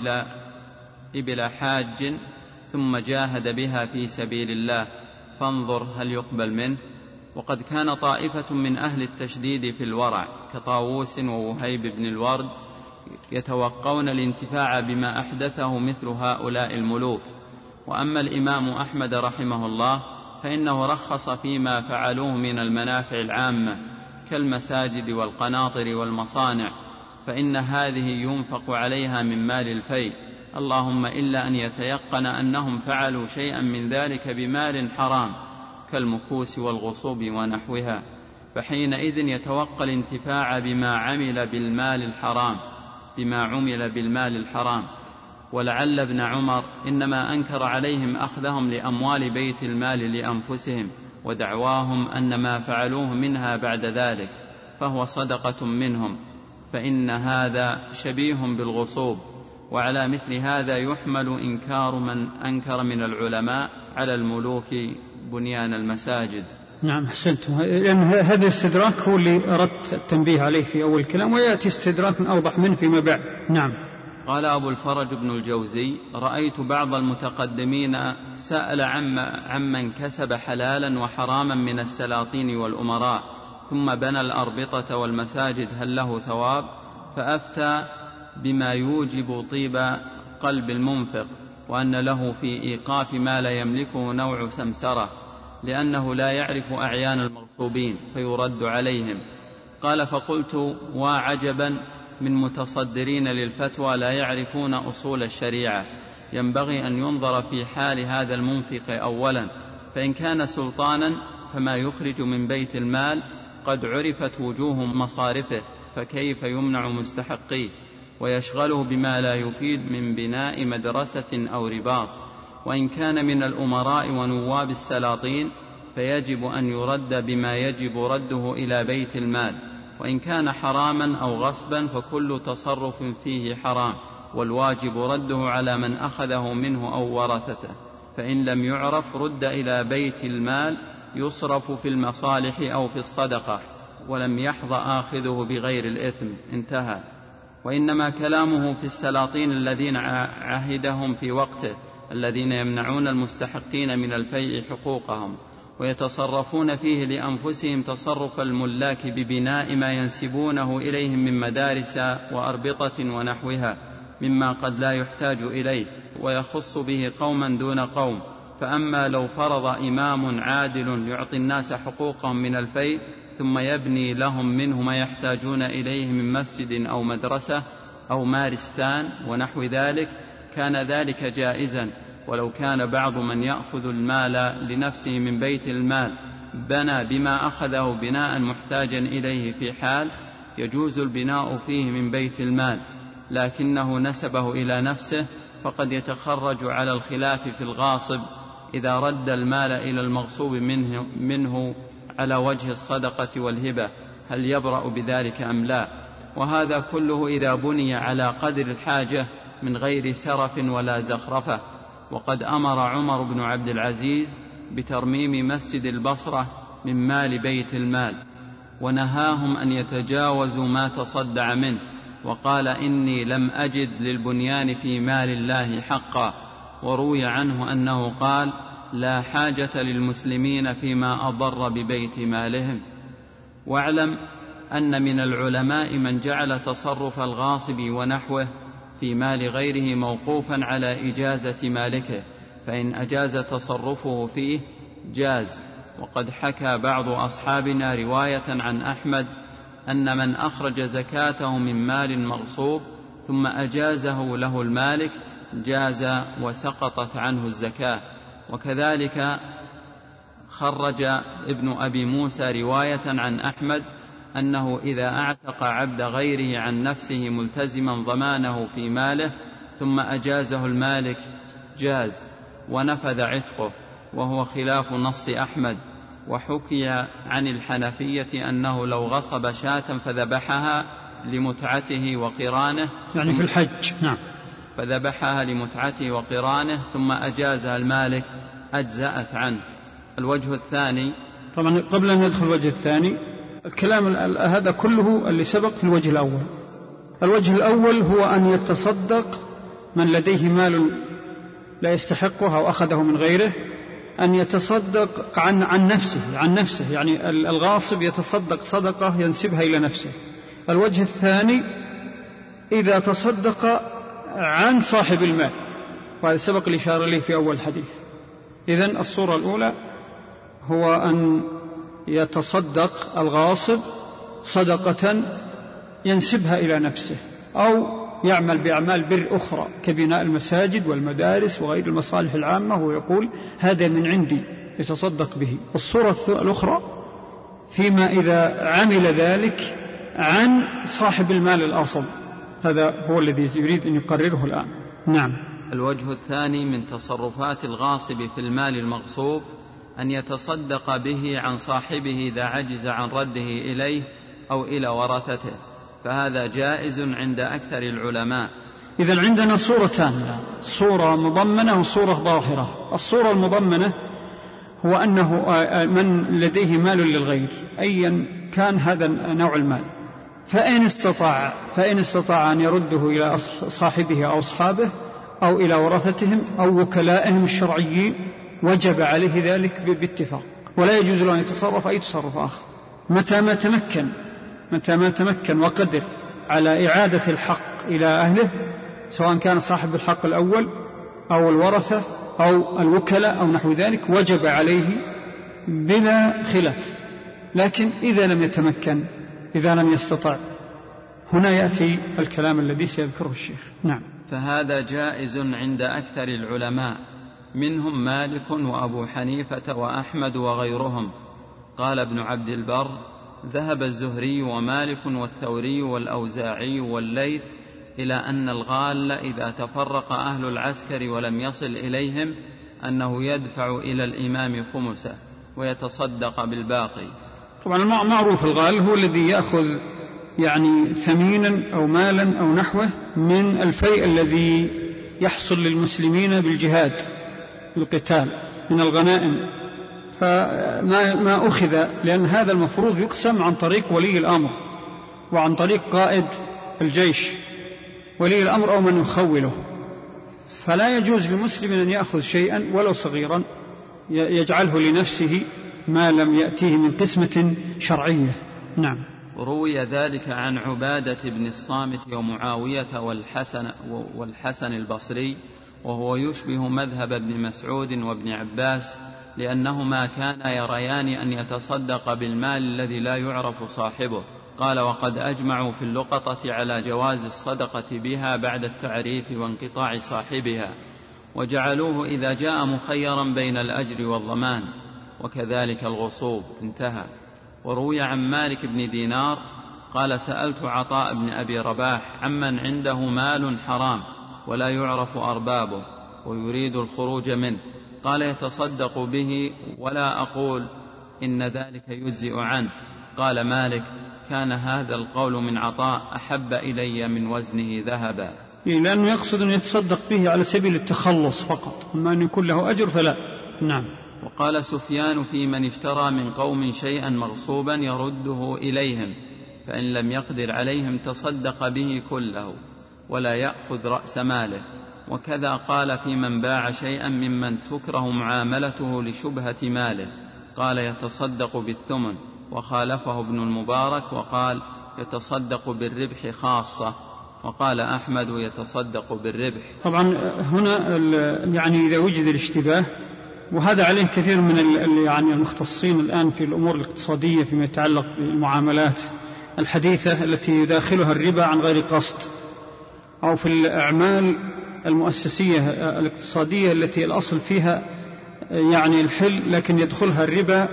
إبل حاج ثم جاهد بها في سبيل الله فانظر هل يقبل منه. وقد كان طائفة من أهل التشديد في الورع كطاووس ووهيب بن الورد يتوقون الانتفاع بما أحدثه مثل هؤلاء الملوك. وأما الإمام أحمد رحمه الله فإنه رخص فيما فعلوه من المنافع العامة كالمساجد والقناطر والمصانع، فإن هذه ينفق عليها من مال الفيء، اللهم إلا أن يتيقن أنهم فعلوا شيئا من ذلك بمال حرام كالمكوس والغصوب ونحوها، فحينئذ يتوقى الانتفاع بما عمل بالمال الحرام. ولعل ابن عمر إنما أنكر عليهم أخذهم لأموال بيت المال لأنفسهم ودعواهم أن ما فعلوه منها بعد ذلك فهو صدقة منهم، فإن هذا شبيه بالغصوب. وعلى مثل هذا يحمل إنكار من أنكر من العلماء على الملوك بنيان المساجد. نعم أحسنت، لأن هذا الاستدراك هو اللي أردت التنبيه عليه في أول الكلام، ويأتي استدراك أوضح منه فيما بعد. نعم. قال أبو الفرج بن الجوزي: رأيت بعض المتقدمين سأل عمن كسب حلالا وحراما من السلاطين والأمراء ثم بنى الأربطة والمساجد هل له ثواب؟ فأفتى بما يوجب طيب قلب المنفق، وأن له في إيقاف ما لا يملكه نوع سمسرة، لأنه لا يعرف أعيان المغصوبين فيرد عليهم. قال: فقلت: وعجبا من متصدرين للفتوى لا يعرفون أصول الشريعة. ينبغي أن ينظر في حال هذا المنفق أولا، فإن كان سلطانا فما يخرج من بيت المال قد عرفت وجوه مصارفه، فكيف يمنع مستحقيه ويشغله بما لا يفيد من بناء مدرسة أو رباط؟ وإن كان من الأمراء ونواب السلاطين فيجب أن يرد بما يجب رده إلى بيت المال، وإن كان حراما أو غصبا فكل تصرف فيه حرام، والواجب رده على من أخذه منه أو ورثته، فإن لم يعرف رد إلى بيت المال يصرف في المصالح أو في الصدقة، ولم يحظى آخذه بغير الإثم. انتهى. وإنما كلامه في السلاطين الذين عهدهم في وقته، الذين يمنعون المستحقين من الفيء حقوقهم ويتصرفون فيه لأنفسهم تصرف الملاك ببناء ما ينسبونه إليهم من مدارس وأربطة ونحوها مما قد لا يحتاج إليه، ويخص به قوما دون قوم. فأما لو فرض إمام عادل يعطي الناس حقوقهم من الفيء ثم يبني لهم منه ما يحتاجون إليه من مسجد أو مدرسة أو مارستان ونحو ذلك، كان ذلك جائزا. ولو كان بعض من يأخذ المال لنفسه من بيت المال بنى بما أخذه بناء محتاجا إليه في حال يجوز البناء فيه من بيت المال، لكنه نسبه إلى نفسه، فقد يتخرج على الخلاف في الغاصب إذا رد المال إلى المغصوب منه على وجه الصدقة والهبة، هل يبرأ بذلك أم لا؟ وهذا كله إذا بني على قدر الحاجة من غير سرف ولا زخرفة. وقد أمر عمر بن عبد العزيز بترميم مسجد البصرة من مال بيت المال، ونهاهم أن يتجاوزوا ما تصدع منه، وقال: إني لم أجد للبنيان في مال الله حقا. وروي عنه أنه قال: لا حاجة للمسلمين فيما أضر ببيت مالهم. واعلم أن من العلماء من جعل تصرف الغاصب ونحوه في مال غيره موقوفا على إجازة مالكه، فإن أجاز تصرفه فيه جاز. وقد حكى بعض أصحابنا رواية عن أحمد أن من أخرج زكاته من مال مغصوب ثم أجازه له المالك جاز وسقطت عنه الزكاة. وكذلك خرج ابن أبي موسى رواية عن أحمد أنه إذا أعتق عبد غيره عن نفسه ملتزما ضمانه في ماله ثم أجازه المالك جاز ونفذ عتقه، وهو خلاف نص أحمد. وحكي عن الحنفية أنه لو غصب شاة فذبحها لمتعته وقرانه، يعني في الحج، نعم، فذبحها لمتعته وقرانه ثم أجازها المالك أجزأت عنه. الوجه الثاني، طبعا قبل أن ندخل الوجه الثاني، الكلام هذا كله اللي سبق في الوجه الأول. الوجه الأول هو أن يتصدق من لديه مال لا يستحقه أو أخذه من غيره، أن يتصدق عن نفسه، يعني الغاصب يتصدق صدقة ينسبها إلى نفسه. الوجه الثاني إذا تصدق عن صاحب المال، وهذا سبق الإشارة إليه في أول الحديث. إذن الصورة الأولى هو أن يتصدق الغاصب صدقة ينسبها إلى نفسه، أو يعمل بأعمال بر أخرى كبناء المساجد والمدارس وغير المصالح العامة، ويقول هذا من عندي يتصدق به. الصورة الأخرى فيما إذا عمل ذلك عن صاحب المال الأصل، هذا هو الذي يريد أن يقرره الآن. نعم. الوجه الثاني من تصرفات الغاصب في المال المغصوب أن يتصدق به عن صاحبه إذا عجز عن رده إليه أو إلى ورثته، فهذا جائز عند أكثر العلماء. إذن عندنا صورتان، صورة مضمنة وصورة ظاهرة. الصورة المضمنة هو أنه من لديه مال للغير أيا كان هذا نوع المال، فإن استطاع أن يرده إلى صاحبه أو أصحابه أو إلى ورثتهم أو وكلائهم الشرعيين وجب عليه ذلك باتفاق، ولا يجوز له أن يتصرف أي تصرف آخر متى ما تمكن وقدر على إعادة الحق إلى أهله، سواء كان صاحب الحق الأول أو الورثة أو الوكلاء أو نحو ذلك، وجب عليه بلا خلاف. لكن إذا لم يتمكن، إذا لم يستطع، هنا يأتي الكلام الذي سيذكره الشيخ. نعم. فهذا جائز عند أكثر العلماء، منهم مالك وأبو حنيفة وأحمد وغيرهم. قال ابن عبد البر: ذهب الزهري ومالك والثوري والأوزاعي والليث إلى أن الغال إذا تفرق أهل العسكر ولم يصل إليهم أنه يدفع إلى الإمام خمسه ويتصدق بالباقي. طبعا المعروف الغال هو الذي يأخذ يعني ثمينا أو مالا أو نحوه من الفيء الذي يحصل للمسلمين بالجهاد بالقتال من الغنائم، فما أخذ، لأن هذا المفروض يقسم عن طريق ولي الأمر وعن طريق قائد الجيش ولي الأمر أو من يخوله، فلا يجوز للمسلم أن يأخذ شيئا ولو صغيرا يجعله لنفسه ما لم يأتيه من قسمة شرعية. نعم. روي ذلك عن عبادة بن الصامت ومعاوية والحسن البصري، وهو يشبه مذهب ابن مسعود وابن عباس، لأنهما كانا يريان أن يتصدق بالمال الذي لا يعرف صاحبه. قال: وقد أجمعوا في اللقطة على جواز الصدقة بها بعد التعريف وانقطاع صاحبها، وجعلوه إذا جاء مخيرا بين الأجر والضمان، وكذلك الغصوب. انتهى. وروي عن مالك بن دينار قال: سألت عطاء بن أبي رباح عمن عنده مال حرام ولا يعرف أربابه ويريد الخروج منه، قال: يتصدق به ولا أقول إن ذلك يجزئ عنه. قال مالك: كان هذا القول من عطاء أحب إلي من وزنه ذهبا، لأنه يقصد أن يتصدق به على سبيل التخلص فقط، أما أن يكون له أجر فلا. نعم. وقال سفيان: في من اشترى من قوم شيئا مغصوبا يرده إليهم، فإن لم يقدر عليهم تصدق به كله ولا يأخذ رأس ماله. وكذا قال في من باع شيئا ممن تكره معاملته لشبهة ماله، قال: يتصدق بالثمن. وخالفه ابن المبارك وقال: يتصدق بالربح خاصة. وقال أحمد: يتصدق بالربح. طبعا هنا يعني إذا وجد الاشتباه، وهذا عليه كثير من يعني المختصين الآن في الأمور الاقتصادية فيما يتعلق بالمعاملات الحديثة التي يداخلها الربا عن غير قصد، أو في الأعمال المؤسسية الاقتصادية التي الأصل فيها يعني الحل لكن يدخلها الربا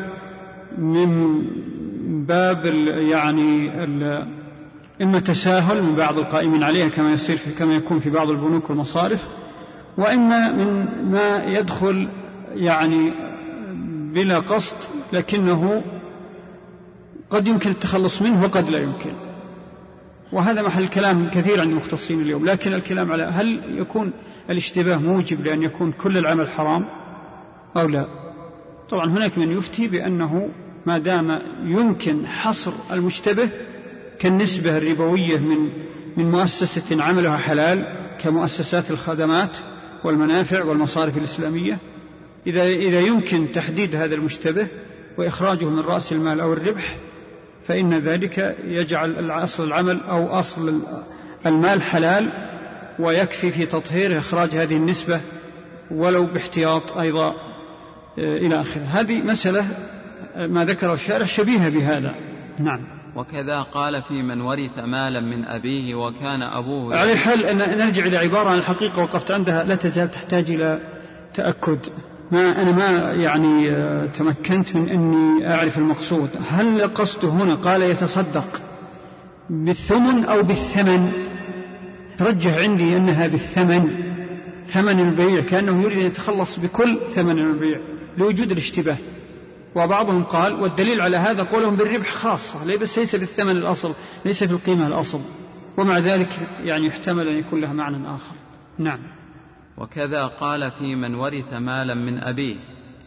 من باب يعني إما تساهل من بعض القائمين عليها كما يكون في بعض البنوك والمصارف، وإما من ما يدخل يعني بلا قصد لكنه قد يمكن التخلص منه وقد لا يمكن، وهذا محل كلام كثير عند المختصين اليوم. لكن الكلام على هل يكون الاشتباه موجب لأن يكون كل العمل حرام أو لا؟ طبعا هناك من يفتي بأنه ما دام يمكن حصر المشتبه كالنسبة الربوية من مؤسسة عملها حلال كمؤسسات الخدمات والمنافع والمصارف الإسلامية، إذا يمكن تحديد هذا المشتبه وإخراجه من رأس المال أو الربح، فإن ذلك يجعل أصل العمل أو أصل المال حلال، ويكفي في تطهير إخراج هذه النسبة ولو باحتياط أيضا إلى آخره. هذه مسألة ما ذكره الشارح شبيهة بهذا. نعم. وكذا قال في من ورث مالا من أبيه وكان أبوه على حال أن نرجع إلى عبارة عن الحقيقة وقفت عندها لا تزال تحتاج إلى تأكد. أنا ما يعني تمكنت من أني أعرف المقصود. هل قصده هنا قال يتصدق بالثمن أو بالثمن؟ ترجح عندي أنها بالثمن، ثمن البيع، كأنه يريد أن يتخلص بكل ثمن البيع لوجود الاشتباه. وبعضهم قال والدليل على هذا قولهم بالربح خاصة، بس ليس بالثمن الأصل، ليس في القيمة الأصل، ومع ذلك يعني يحتمل أن يكون لها معنى آخر. نعم. وكذا قال في من ورث مالا من أبيه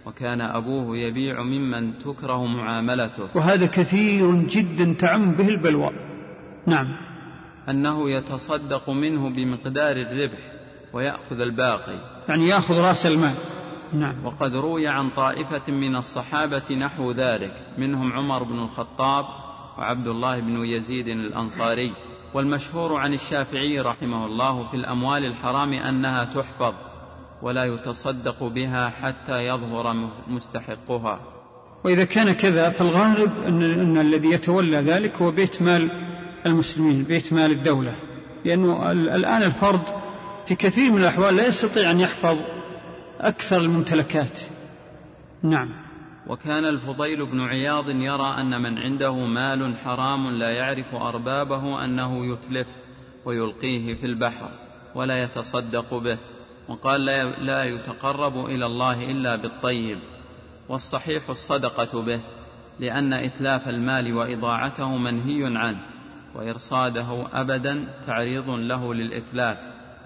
وكان أبوه يبيع ممن تكره معاملته. وهذا كثير جدا تعم به البلوى. نعم. أنه يتصدق منه بمقدار الربح ويأخذ الباقي، يعني يأخذ رأس المال. نعم. وقد روي عن طائفة من الصحابة نحو ذلك، منهم عمر بن الخطاب وعبد الله بن يزيد الأنصاري. والمشهور عن الشافعي رحمه الله في الأموال الحرام أنها تحفظ ولا يتصدق بها حتى يظهر مستحقها. وإذا كان كذا فالغالب أن الذي يتولى ذلك هو بيت مال المسلمين، بيت مال الدولة، لأنه الآن الفرد في كثير من الأحوال لا يستطيع أن يحفظ أكثر الممتلكات. نعم. وكان الفضيل بن عياض يرى أن من عنده مال حرام لا يعرف أربابه أنه يتلف ويلقيه في البحر ولا يتصدق به، وقال لا يتقرب إلى الله إلا بالطيب، والصحيح الصدقة به، لأن إتلاف المال وإضاعته منهي عنه، وإرصاده أبدا تعريض له للإتلاف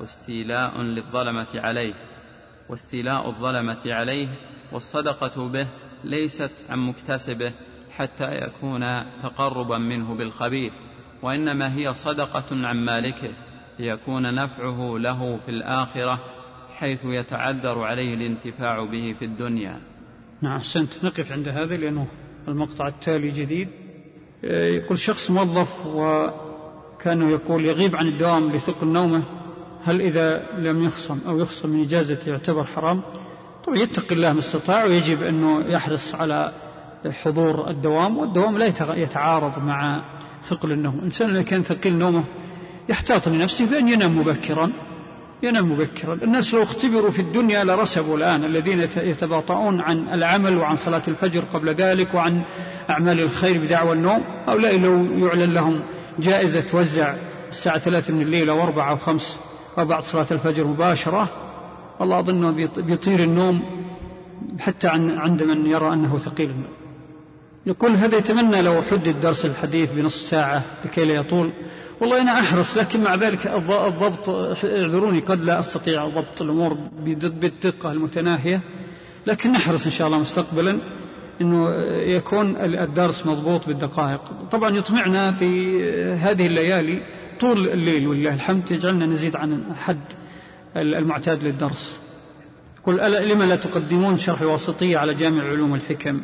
واستيلاء الظلمة عليه، والصدقة به ليست عن مكتسبه حتى يكون تقربا منه بالخبيث، وإنما هي صدقة عن مالكه ليكون نفعه له في الآخرة، حيث يتعذر عليه الانتفاع به في الدنيا. نعم أحسنت. نقف عند هذا لأنه المقطع التالي جديد. يقول شخص موظف وكان يقول يغيب عن الدوام لثقل نومه، هل إذا لم يخصم أو يخصم من إجازته يعتبر حرام؟ طبعا يتقي الله ما استطاع، ويجب أنه يحرص على حضور الدوام، والدوام لا يتعارض مع ثقل النوم. الإنسان إذا كان ثقيل نومه يحتاط لنفسه بأن ينام مبكرا. الناس لو اختبروا في الدنيا لرسبوا الآن، الذين يتباطؤون عن العمل وعن صلاة الفجر قبل ذلك وعن أعمال الخير بدعوى النوم، هؤلاء لو يعلن لهم جائزة توزع الساعة 3 من الليل أو 4 أو 5 وبعد صلاة الفجر مباشرة، والله أظنه بيطير النوم حتى عند من يرى أنه ثقيل النوم. يقول هذا يتمنى لو حدد درس الحديث بنصف ساعة لكي لا يطول. والله أنا أحرص، لكن مع ذلك الضبط اعذروني قد لا أستطيع ضبط الأمور بالدقة المتناهية، لكن نحرص إن شاء الله مستقبلا أنه يكون الدرس مضبوط بالدقائق. طبعا يطمعنا في هذه الليالي طول الليل والله الحمد يجعلنا نزيد عن حد المعتاد للدرس. يقول لما لا تقدمون شرح الواسطية على جامع علوم الحكم؟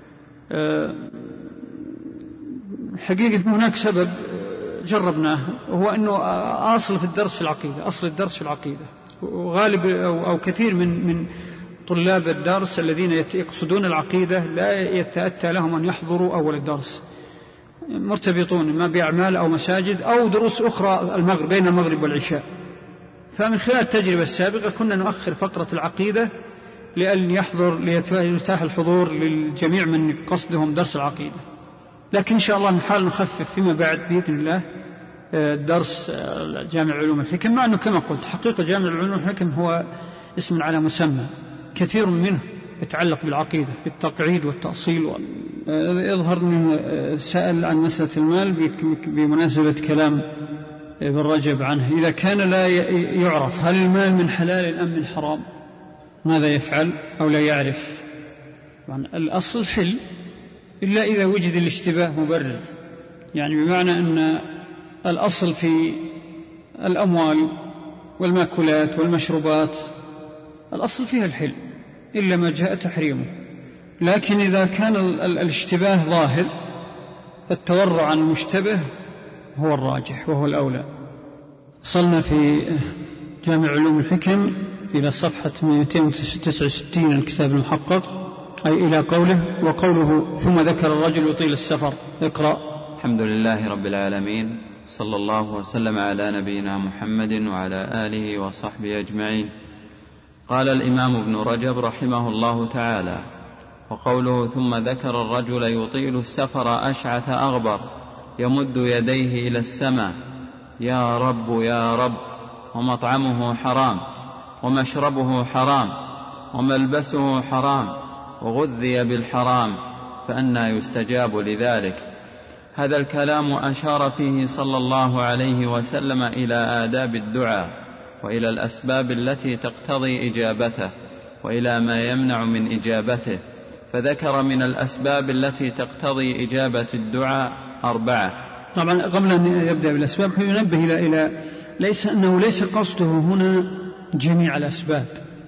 حقيقة هناك سبب جربناه، هو أنه أصل الدرس في العقيدة، وغالب أو كثير من طلاب الدرس الذين يقصدون العقيدة لا يتأتى لهم أن يحضروا أول الدرس، مرتبطون ما بأعمال أو مساجد أو دروس أخرى بين المغرب والعشاء. فمن خلال التجربة السابقة كنا نؤخر فقرة العقيدة لأن ليتاح الحضور للجميع من قصدهم درس العقيدة، لكن إن شاء الله نحاول نخفف فيما بعد بإذن الله درس جامع علوم الحكم، مع أنه كما قلت حقيقة جامع علوم الحكم هو اسم على مسمى، كثير منه يتعلق بالعقيدة في التقعيد والتأصيل. يظهر أنه سأل عن مسألة المال بمناسبة كلام ابن رجب عنه، إذا كان لا يعرف هل المال من حلال أم من حرام ماذا يفعل أو لا يعرف؟ يعني الأصل حل إلا إذا وجد الاشتباه مبرر، يعني بمعنى أن الأصل في الأموال والمأكولات والمشروبات الأصل فيها الحل إلا ما جاء تحريمه، لكن إذا كان الاشتباه ظاهر فالتورع عن المشتبه هو الراجح وهو الأولى. وصلنا في جامع علوم الحكم إلى صفحة 269 الكتاب المحقق، أي إلى وقوله ثم ذكر الرجل يطيل السفر. اقرأ. الحمد لله رب العالمين، صلى الله وسلم على نبينا محمد وعلى آله وصحبه أجمعين. قال الإمام ابن رجب رحمه الله تعالى: وقوله ثم ذكر الرجل يطيل السفر أشعث أغبر يمد يديه إلى السماء يا رب يا رب، ومطعمه حرام ومشربه حرام وملبسه حرام وغذي بالحرام، فأنى يستجاب لذلك؟ هذا الكلام أشار فيه صلى الله عليه وسلم إلى آداب الدعاء وإلى الأسباب التي تقتضي إجابته، وإلى ما يمنع من إجابته، فذكر من الأسباب التي تقتضي إجابة الدعاء 4. طبعا قبل أن يبدأ بالأسباب ينبه إلى ليس قصده هنا جميع الأسباب،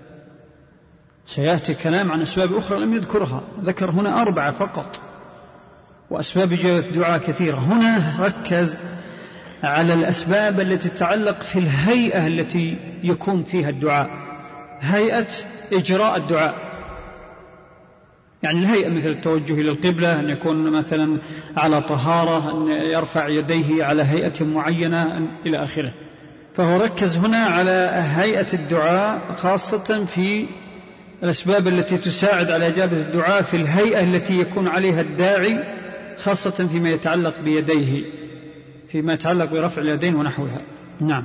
سيأتي كلام عن أسباب أخرى لم يذكرها، ذكر هنا 4 فقط، وأسباب إجابة الدعاء كثيرة. هنا ركز على الأسباب التي تتعلق في الهيئة التي يكون فيها الدعاء، هيئة إجراء الدعاء، يعني الهيئة مثل التوجه إلى القبلة، أن يكون مثلا على طهارة، أن يرفع يديه على هيئة معينة إلى آخره. فهو ركز هنا على هيئة الدعاء، خاصة في الأسباب التي تساعد على إجابة الدعاء في الهيئة التي يكون عليها الداعي، خاصة فيما يتعلق بيديه، فيما يتعلق برفع اليدين ونحوها. نعم.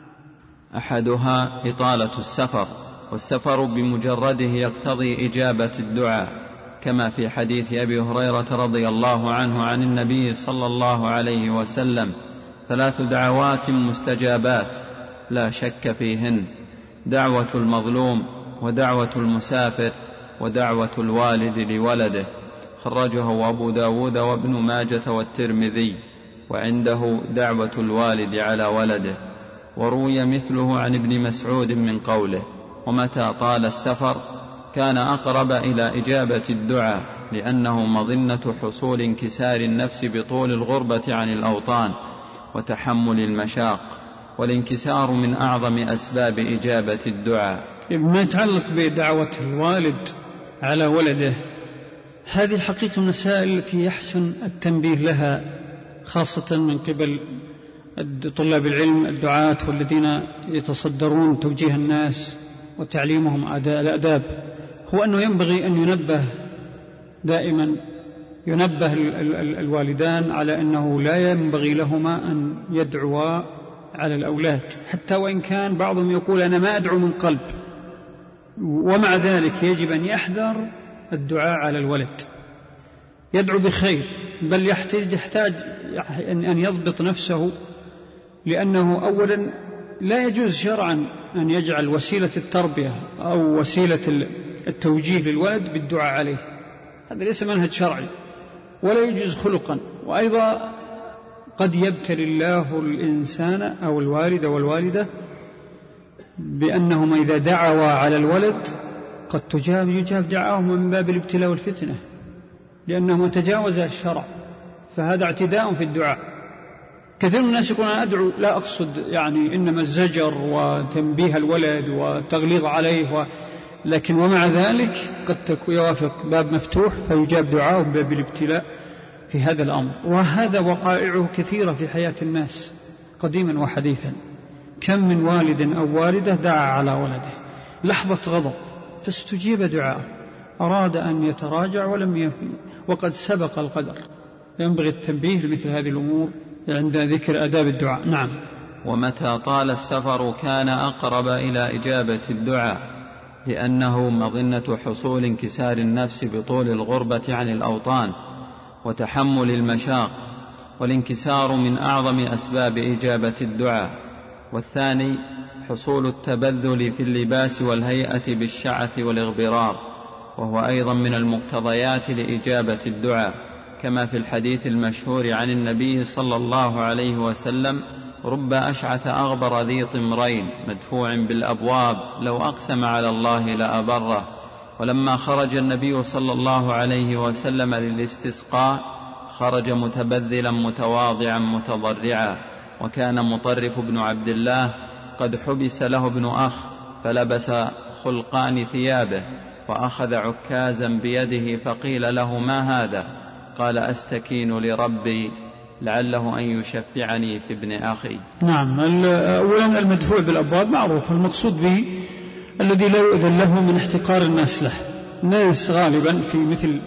أحدها إطالة السفر، والسفر بمجرده يقتضي إجابة الدعاء، كما في حديث أبي هريرة رضي الله عنه عن النبي صلى الله عليه وسلم: 3 دعوات مستجابات لا شك فيهن: دعوة المظلوم، ودعوة المسافر، ودعوة الوالد لولده. خرجه أبو داود وابن ماجة والترمذي، وعنده دعوة الوالد على ولده. وروي مثله عن ابن مسعود من قوله: ومتى طال السفر كان أقرب إلى إجابة الدعاء، لأنه مظنة حصول انكسار النفس بطول الغربة عن الأوطان وتحمل المشاق، والانكسار من أعظم أسباب إجابة الدعاء. ما يتعلق بدعوة الوالد على ولده، هذه الحقيقة من المسائل التي يحسن التنبيه لها، خاصة من قبل طلاب العلم الدعاة والذين يتصدرون توجيه الناس وتعليمهم الآداب. هو أنه ينبغي أن دائما ينبه الوالدان على أنه لا ينبغي لهما أن يدعوا على الأولاد، حتى وإن كان بعضهم يقول أنا ما أدعو من قلب، ومع ذلك يجب أن يحذر الدعاء على الولد، يدعو بخير، بل يحتاج أن يضبط نفسه، لأنه أولا لا يجوز شرعا أن يجعل وسيلة التربية أو وسيلة التوجيه للولد بالدعاء عليه، هذا ليس منهج شرعي ولا يجوز خلقا. وأيضا قد يبتلي الله الإنسان أو الوالد والوالدة بأنهم إذا دعوا على الولد قد يجاب دعاهم من باب الابتلاء والفتنة، لأنهم تجاوز الشرع، فهذا اعتداء في الدعاء. كثير من الناس يقول أنا أدعو، لا أقصد يعني إنما الزجر وتنبيه الولد وتغليظ عليه لكن ومع ذلك قد يوافق باب مفتوح فيجاب دعاءه باب الابتلاء في هذا الأمر. وهذا وقائعه كثيرة في حياة الناس قديما وحديثا. كم من والد أو والدة دعا على ولده لحظة غضب فاستجيب دعاءه، أراد أن يتراجع ولم يفي وقد سبق القدر. ينبغي التنبيه لمثل هذه الأمور عند ذكر آداب الدعاء. نعم. ومتى طال السفر كان أقرب إلى إجابة الدعاء، لأنه مظنة حصول انكسار النفس بطول الغربة عن الأوطان وتحمل المشاق، والانكسار من أعظم أسباب إجابة الدعاء. والثاني حصول التبذل في اللباس والهيئة بالشعث والإغبرار، وهو أيضا من المقتضيات لإجابة الدعاء، كما في الحديث المشهور عن النبي صلى الله عليه وسلم: رب أشعث أغبر ذي طمرين مدفوع بالأبواب لو أقسم على الله لأبره. ولما خرج النبي صلى الله عليه وسلم للاستسقاء خرج متبذلا متواضعا متضرعا، وكان مطرف بن عبد الله قد حبس له ابن أخ فلبس خلقان ثيابه وأخذ عكازا بيده، فقيل له: ما هذا؟ قال: أستكين لربي لعله أن يشفعني في ابن أخي. نعم. أولا المدفوع بالأبواب معروف، المقصود به الذي لا يؤذن له من احتقار الناس له. الناس غالبا في مثل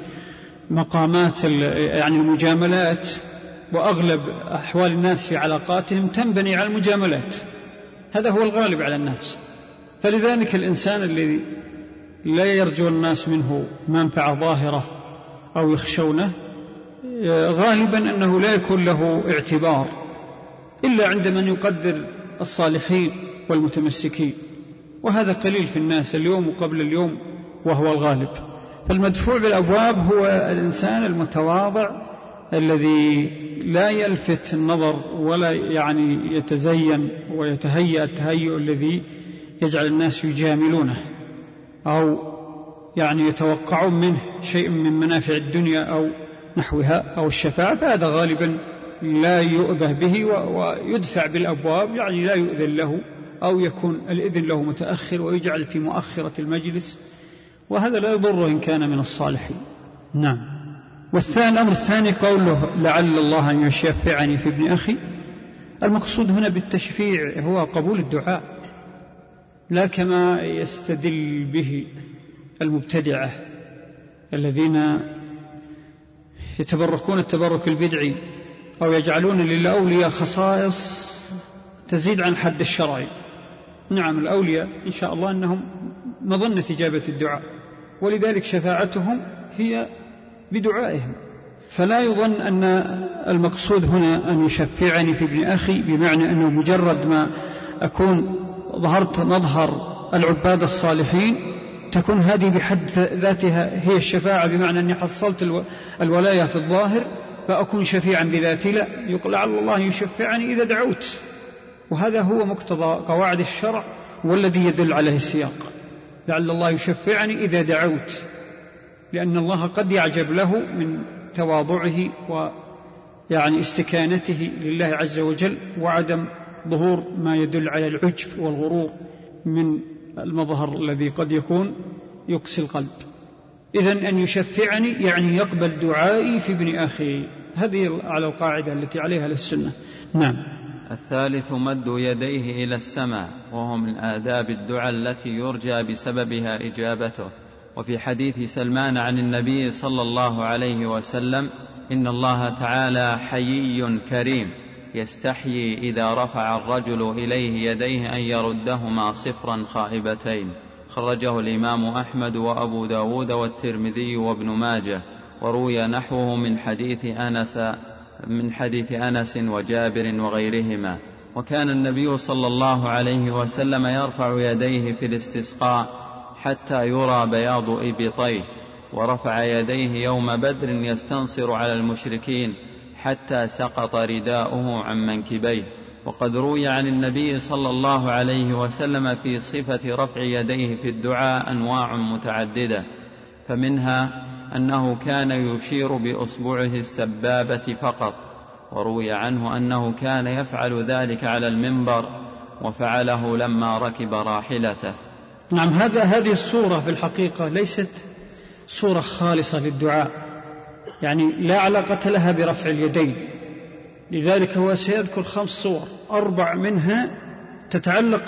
مقامات يعني المجاملات، وأغلب أحوال الناس في علاقاتهم تنبني على المجاملات، هذا هو الغالب على الناس. فلذلك الإنسان الذي لا يرجو الناس منه منفعة ظاهرة أو يخشونه غالبا أنه لا يكون له اعتبار إلا عند من يقدر الصالحين والمتمسكين. وهذا قليل في الناس اليوم وقبل اليوم وهو الغالب. فالمدفوع بالأبواب هو الإنسان المتواضع الذي لا يلفت النظر ولا يعني يتزين ويتهيأ التهيؤ الذي يجعل الناس يجاملونه أو يعني يتوقعون منه شيء من منافع الدنيا أو نحوها أو الشفاعة، فهذا غالبا لا يؤبه به ويدفع بالأبواب، يعني لا يؤذن له أو يكون الإذن له متأخر ويجعل في مؤخرة المجلس، وهذا لا يضره إن كان من الصالحين. نعم. الأمر الثاني قوله لعل الله أن يشفعني في ابن أخي. المقصود هنا بالتشفيع هو قبول الدعاء، لا كما يستدل به المبتدعة الذين يتبركون التبرك البدعي أو يجعلون للأولياء خصائص تزيد عن حد الشرعي. نعم، الأولياء إن شاء الله أنهم مظنة إجابة الدعاء، ولذلك شفاعتهم هي بدعائهم، فلا يظن أن المقصود هنا أن يشفعني في ابن أخي بمعنى أنه مجرد ما أكون ظهرت مظهر العباد الصالحين تكون هذه بحد ذاتها هي الشفاعة، بمعنى أني حصلت الولاية في الظاهر فأكون شفيعا بذاتي. لا، يقول لعل الله يشفعني إذا دعوت، وهذا هو مقتضى قواعد الشرع والذي يدل عليه السياق. لعل الله يشفعني إذا دعوت، لأن الله قد يعجب له من تواضعه ويعني استكانته لله عز وجل وعدم ظهور ما يدل على العجب والغرور من المظهر الذي قد يكون يقسي القلب. إذن أن يشفعني يعني يقبل دعائي في ابن أخي، هذه على القاعدة التي عليها السنة. نعم. الثالث مد يديه إلى السماء، وهو من آداب الدعاء التي يرجى بسببها إجابته. وفي حديث سلمان عن النبي صلى الله عليه وسلم: إن الله تعالى حيي كريم يستحيي إذا رفع الرجل إليه يديه أن يردهما صفرا خائبتين. خرجه الإمام أحمد وأبو داود والترمذي وابن ماجه، وروي نحوه من حديث أنس وجابر وغيرهما. وكان النبي صلى الله عليه وسلم يرفع يديه في الاستسقاء حتى يرى بياض إبطيه، ورفع يديه يوم بدر يستنصر على المشركين حتى سقط رداؤه عن منكبيه. وقد روي عن النبي صلى الله عليه وسلم في صفة رفع يديه في الدعاء أنواع متعددة، فمنها أنه كان يشير بأصبعه السبابة فقط، وروي عنه أنه كان يفعل ذلك على المنبر وفعله لما ركب راحلته. نعم، هذه الصورة في الحقيقة ليست صورة خالصة للدعاء، يعني لا علاقة لها برفع اليدين، لذلك هو سيذكر 5 صور، 4 منها تتعلق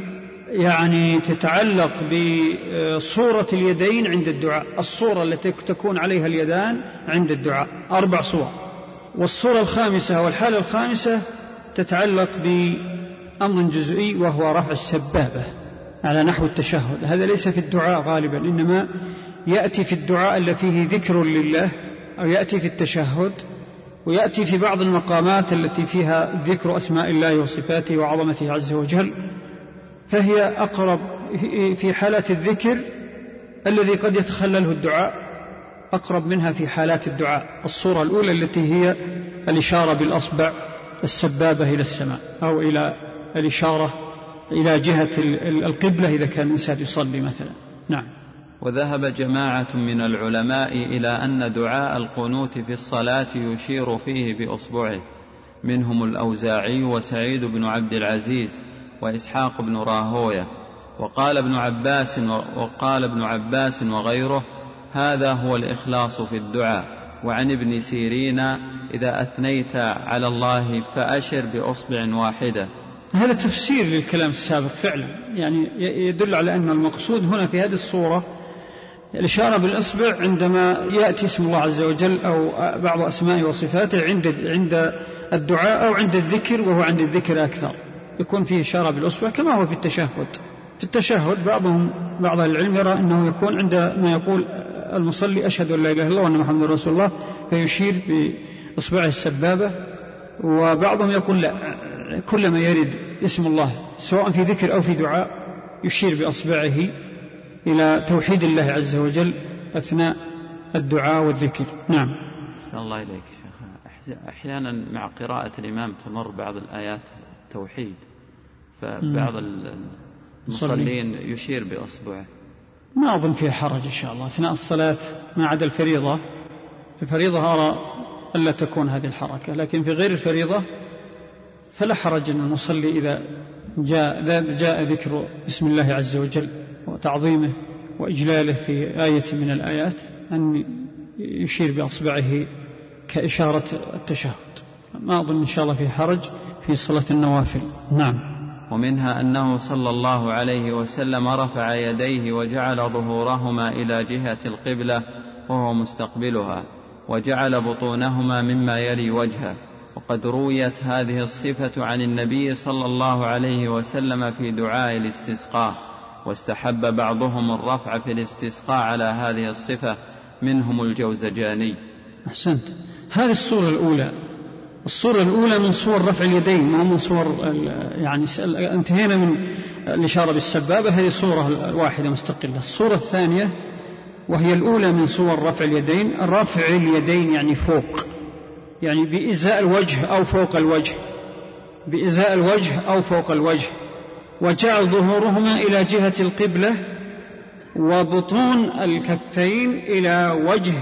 بصورة اليدين عند الدعاء، الصورة التي تكون عليها اليدان عند الدعاء 4 صور. والصورة الخامسة والحالة الخامسة تتعلق بأمر جزئي وهو رفع السبابة على نحو التشهد. هذا ليس في الدعاء غالبا، إنما يأتي في الدعاء الذي فيه ذكر لله، أو يأتي في التشهد، ويأتي في بعض المقامات التي فيها ذكر أسماء الله وصفاته وعظمته عز وجل، فهي أقرب في حالات الذكر الذي قد يتخلله الدعاء، أقرب منها في حالات الدعاء. الصورة الأولى التي هي الإشارة بالأصبع السبابة إلى السماء، أو إلى الإشارة إلى جهة القبلة إذا كان الإنسان يصلي مثلا. نعم. وذهب جماعة من العلماء إلى أن دعاء القنوت في الصلاة يشير فيه بأصبعه، منهم الأوزاعي وسعيد بن عبد العزيز وإسحاق بن راهوية. وقال ابن عباس وغيره: هذا هو الإخلاص في الدعاء. وعن ابن سيرين: إذا أثنيت على الله فأشر بأصبع واحدة. هذا تفسير للكلام السابق فعلا، يعني يدل على أن المقصود هنا في هذه الصورة الإشارة بالأصبع عندما يأتي اسم الله عز وجل أو بعض أسمائه وصفاته عند الدعاء أو عند الذكر، وهو عند الذكر أكثر يكون فيه إشارة بالأصبع، كما هو في التشهد. في التشهد بعض العلم يرى أنه يكون عندما يقول المصلي أشهد أن لا إله إلا الله وأن محمد رسول الله فيشير بإصبعه السبابة، وبعضهم يقول لا، كلما يرد اسم الله سواء في ذكر أو في دعاء يشير بأصبعه إلى توحيد الله عز وجل أثناء الدعاء والذكر. نعم. أسأل الله إليك شيخ، أحيانا مع قراءة الإمام تمر بعض الآيات التوحيد، فبعض المصلين يشير بأصبعه. ما أظن فيها حرج إن شاء الله أثناء الصلاة ما عدا الفريضة. في الفريضة أرى ألا تكون هذه الحركة، لكن في غير الفريضة فلا حرج أن المصلي إذا جاء ذكر اسم الله عز وجل وتعظيمه وإجلاله في آية من الآيات أن يشير بأصبعه كإشارة التشهد. ما أظن إن شاء الله في حرج في صلاة النوافل. نعم. ومنها أنه صلى الله عليه وسلم رفع يديه وجعل ظهورهما إلى جهة القبلة وهو مستقبلها، وجعل بطونهما مما يلي وجهه. وقد رويت هذه الصفة عن النبي صلى الله عليه وسلم في دعاء الاستسقاء، واستحب بعضهم الرفع في الاستسقاء على هذه الصفة، منهم الجوزجاني. أحسنت. هذه الصورة الأولى من صور رفع اليدين، ما من صور يعني انتهينا من الإشارة بالسبابة، هذه صورة واحدة مستقلة. الصورة الثانية وهي الأولى من صور رفع اليدين، رفع اليدين يعني فوق، يعني بإزاء الوجه أو فوق الوجه، بإزاء الوجه أو فوق الوجه، وجعل ظهورهما إلى جهة القبلة وبطون الكفين إلى وجه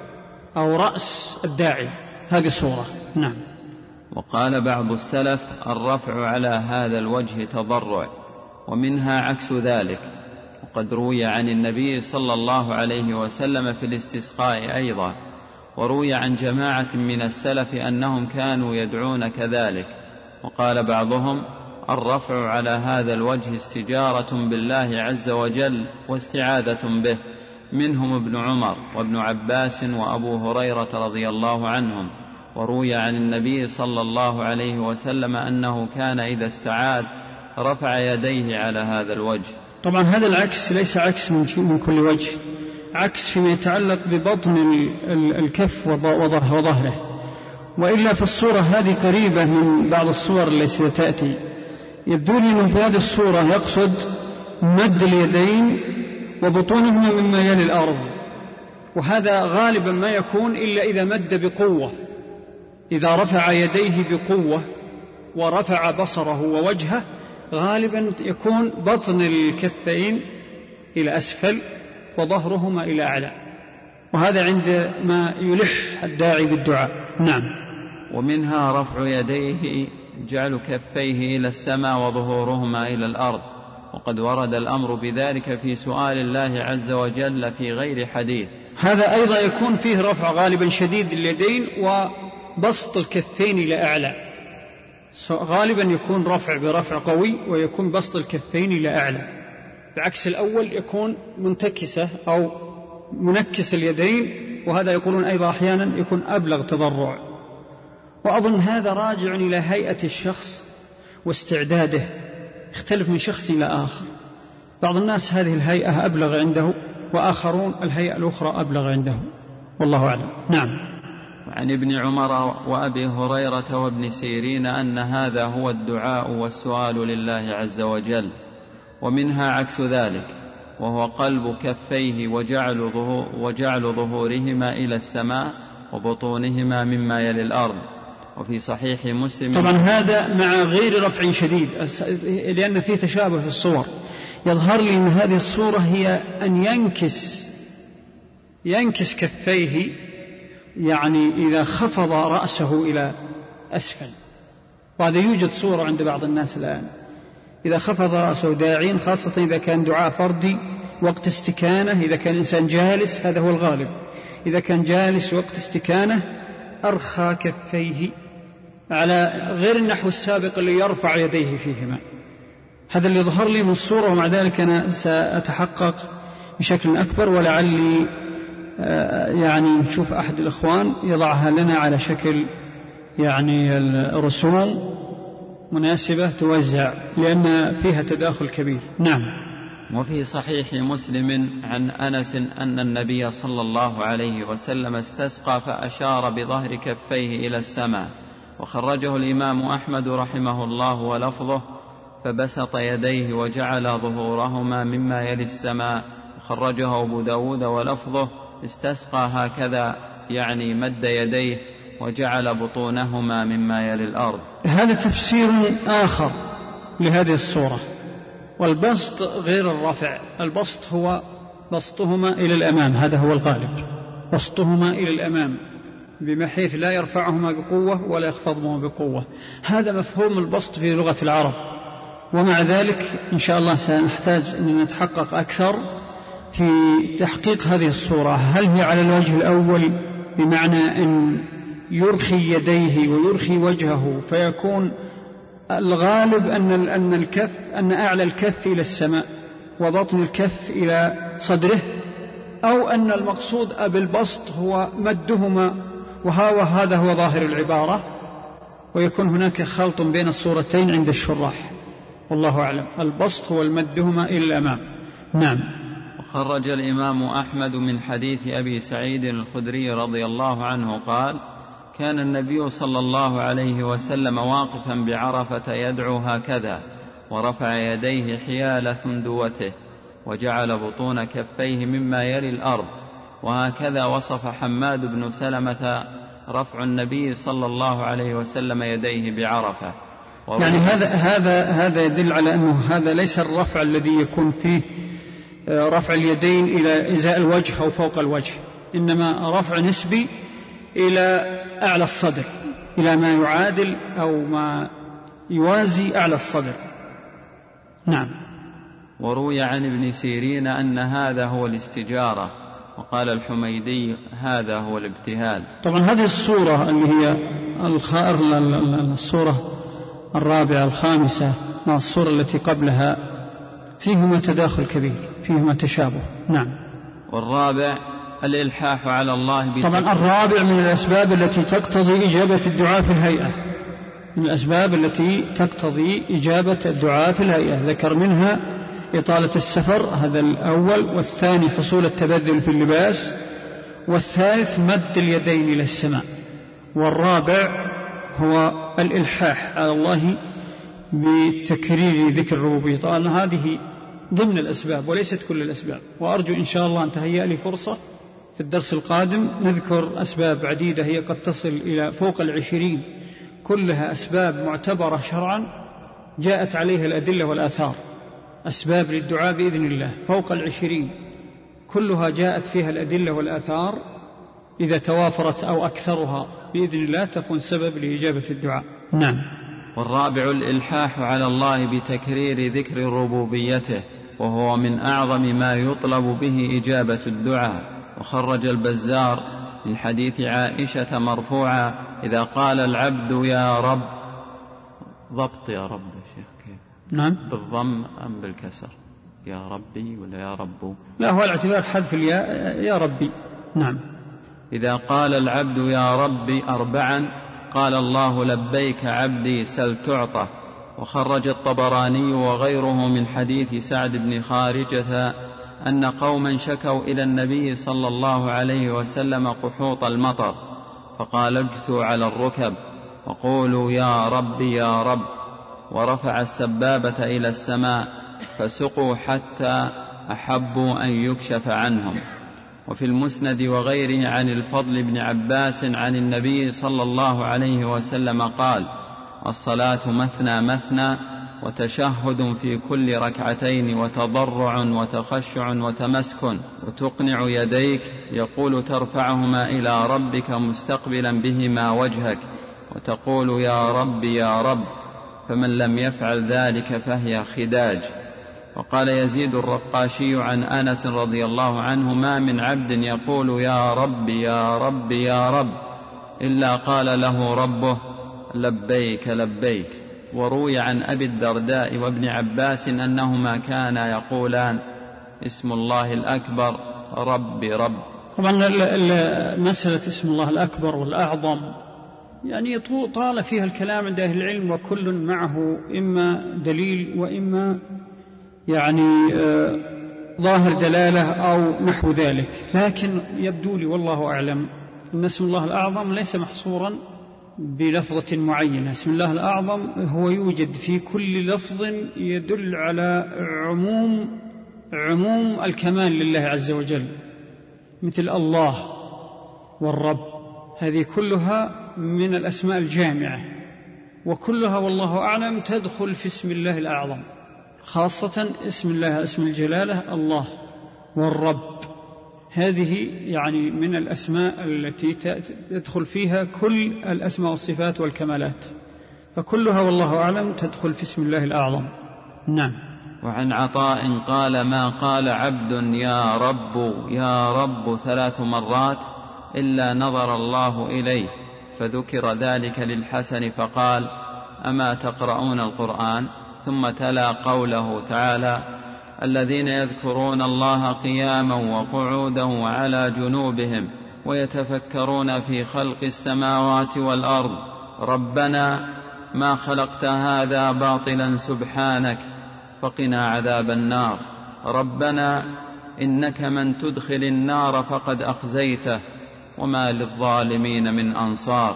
أو رأس الداعي. هذه صورة. نعم. وقال بعض السلف الرفع على هذا الوجه تضرع، ومنها عكس ذلك. وقد روي عن النبي صلى الله عليه وسلم في الاستسقاء أيضا، وروي عن جماعة من السلف أنهم كانوا يدعون كذلك. وقال بعضهم الرفع على هذا الوجه استجارة بالله عز وجل واستعاذة به، منهم ابن عمر وابن عباس وأبو هريرة رضي الله عنهم. وروي عن النبي صلى الله عليه وسلم أنه كان إذا استعاذ رفع يديه على هذا الوجه. طبعا هذا العكس ليس عكس من كل وجه، عكس فيما يتعلق ببطن الكف وظهره، وإلا في الصورة هذه قريبة من بعض الصور التي ستأتي. يبدو لي أنه في هذه الصورة يقصد مد اليدين وبطونهما مما يلي الأرض، وهذا غالبا ما يكون إلا إذا مد بقوة، إذا رفع يديه بقوة ورفع بصره ووجهه غالبا يكون بطن الكفين إلى أسفل وظهرهما إلى أعلى، وهذا عند ما يلح الداعي بالدعاء. نعم. ومنها رفع يديه جعل كفيه إلى السماء وظهورهما إلى الأرض، وقد ورد الأمر بذلك في سؤال الله عز وجل في غير حديث. هذا أيضا يكون فيه رفع غالبا شديد اليدين وبسط الكفين إلى أعلى، غالبا يكون رفع برفع قوي ويكون بسط الكفين إلى أعلى، بعكس الأول يكون منتكسة أو منكس اليدين، وهذا يقولون أيضا أحيانا يكون أبلغ تضرع. وأظن هذا راجع إلى هيئة الشخص واستعداده، يختلف من شخص إلى آخر. بعض الناس هذه الهيئة أبلغ عنده، وآخرون الهيئة الأخرى أبلغ عنده، والله أعلم. نعم. وعن ابن عمر وأبي هريرة وابن سيرين أن هذا هو الدعاء والسؤال لله عز وجل. ومنها عكس ذلك، وهو قلب كفيه وجعل ظهورهما إلى السماء وبطونهما مما يلي الأرض. وفي صحيح مسلم. طبعا هذا مع غير رفع شديد، لأن فيه تشابه في الصور. يظهر لي أن هذه الصورة هي أن ينكس كفيه، يعني إذا خفض رأسه إلى أسفل، وهذا يوجد صورة عند بعض الناس الآن، إذا خفض رأسه داعين، خاصة إذا كان دعاء فردي وقت استكانة، إذا كان الإنسان جالس هذا هو الغالب، إذا كان جالس وقت استكانة أرخى كفيه على غير النحو السابق اللي يرفع يديه فيهما. هذا اللي ظهر لي من الصورة، ومع ذلك أنا سأتحقق بشكل أكبر، ولعلي يعني نشوف أحد الإخوان يضعها لنا على شكل يعني رسوم مناسبة توزع، لأن فيها تداخل كبير. نعم. وفي صحيح مسلم عن أنس أن النبي صلى الله عليه وسلم استسقى فأشار بظهر كفيه إلى السماء، وخرجه الإمام أحمد رحمه الله ولفظه فبسط يديه وجعل ظهورهما مما يلي السماء. خرجه أبو داود ولفظه استسقى هكذا، يعني مد يديه وجعل بطونهما مما يلي الأرض. هذا تفسير آخر لهذه الصورة. والبسط غير الرفع، البسط هو بسطهما إلى الأمام، هذا هو الغالب، بسطهما إلى الأمام بحيث لا يرفعهما بقوة ولا يخفضهما بقوة. هذا مفهوم البسط في لغة العرب. ومع ذلك إن شاء الله سنحتاج أن نتحقق أكثر في تحقيق هذه الصورة. هل هي على الوجه الأول بمعنى أن يرخي يديه ويرخي وجهه فيكون الغالب أن أعلى الكف إلى السماء وبطن الكف إلى صدره، أو أن المقصود بالبسط هو مدهما، وهذا هو ظاهر العبارة، ويكون هناك خلط بين الصورتين عند الشراح، والله أعلم. البسط هو المدهما إلى الأمام. نعم. وخرج الإمام أحمد من حديث أبي سعيد الخدري رضي الله عنه قال: كان النبي صلى الله عليه وسلم واقفا بعرفة يدعو هكذا، ورفع يديه حيال ثندوته، وجعل بطون كفيه مما يلي الأرض. وهكذا وصف حماد بن سلمة رفع النبي صلى الله عليه وسلم يديه بعرفة. يعني هذا يدل على أنه هذا ليس الرفع الذي يكون فيه رفع اليدين إلى إزاء الوجه أو فوق الوجه، إنما رفع نسبي إلى أعلى الصدر، إلى ما يعادل أو ما يوازي أعلى الصدر. نعم. وروي عن ابن سيرين أن هذا هو الاستجارة، وقال الحميدي هذا هو الابتهال. طبعا هذه الصورة اللي هي الصورة الرابعة الخامسة مع الصورة التي قبلها فيهما تداخل كبير، فيهما تشابه. نعم. والرابع الإلحاح على الله طبعا الرابع من الأسباب التي تقتضي إجابة الدعاء في الهيئة، من الأسباب التي تقتضي إجابة الدعاء في الهيئة، ذكر منها إطالة السفر، هذا الأول، والثاني حصول التبذل في اللباس، والثالث مد اليدين إلى السماء، والرابع هو الإلحاح على الله بتكرير ذكر الربوبية. طبعا هذه ضمن الأسباب وليست كل الأسباب، وأرجو إن شاء الله أن تهيأ لي فرصة في الدرس القادم نذكر أسباب عديدة هي قد تصل إلى فوق 20، كلها أسباب معتبرة شرعا جاءت عليها الأدلة والآثار، أسباب للدعاء بإذن الله فوق 20 كلها جاءت فيها الأدلة والآثار، إذا توافرت أو أكثرها بإذن الله تكون سبب لإجابة الدعاء. نعم. والرابع الإلحاح على الله بتكرير ذكر ربوبيته، وهو من أعظم ما يطلب به إجابة الدعاء. وخرج البزار من حديث عائشة مرفوعا: إذا قال العبد يا رب، ضبط يا رب يا شيخ كيف؟ نعم. بالضم أم بالكسر؟ يا ربي ولا يا رب؟ لا، هو الاعتبار حذف الياء، يا ربي. نعم. إذا قال العبد يا ربي 4 قال الله لبيك عبدي سل تعطى. وخرج الطبراني وغيره من حديث سعد بن خارجة أن قوما شكوا إلى النبي صلى الله عليه وسلم قحوط المطر، فقال: اجثوا على الركب وقولوا يا رب يا رب. ورفع السبابة إلى السماء فسقوا حتى أحبوا أن يكشف عنهم. وفي المسند وغيره عن الفضل بن عباس عن النبي صلى الله عليه وسلم قال: الصلاة مثنى مثنى، وتشهد في كل ركعتين، وتضرع وتخشع وتمسكن، وتقنع يديك، يقول ترفعهما إلى ربك مستقبلا بهما وجهك، وتقول يا رب يا رب، فمن لم يفعل ذلك فهي خداج. وقال يزيد الرقاشي عن أنس رضي الله عنه: ما من عبد يقول يا رب يا رب يا رب إلا قال له ربه لبيك لبيك. وروي عن أبي الدرداء وابن عباس أنهما كانا يقولان: اسم الله الأكبر رب رب. طبعا مسألة اسم الله الأكبر والأعظم يعني طال فيها الكلام عند أهل العلم، وكل معه إما دليل وإما يعني ظاهر دلالة أو نحو ذلك، لكن يبدو لي والله أعلم أن اسم الله الأعظم ليس محصورا بلفظة معينة. اسم الله الأعظم هو يوجد في كل لفظ يدل على عموم الكمال لله عز وجل، مثل الله والرب، هذه كلها من الأسماء الجامعة، وكلها والله أعلم تدخل في اسم الله الأعظم، خاصة اسم الله اسم الجلالة الله والرب، هذه يعني من الأسماء التي تدخل فيها كل الأسماء والصفات والكمالات، فكلها والله أعلم تدخل في اسم الله الأعظم. نعم. وعن عطاء قال: ما قال عبد يا رب يا رب 3 مرات إلا نظر الله إليه، فذكر ذلك للحسن فقال: أما تقرؤون القرآن؟ ثم تلا قوله تعالى: الذين يذكرون الله قياما وقعودا وعلى جنوبهم ويتفكرون في خلق السماوات والأرض ربنا ما خلقت هذا باطلا سبحانك فقنا عذاب النار، ربنا إنك من تدخل النار فقد أخزيته وما للظالمين من أنصار،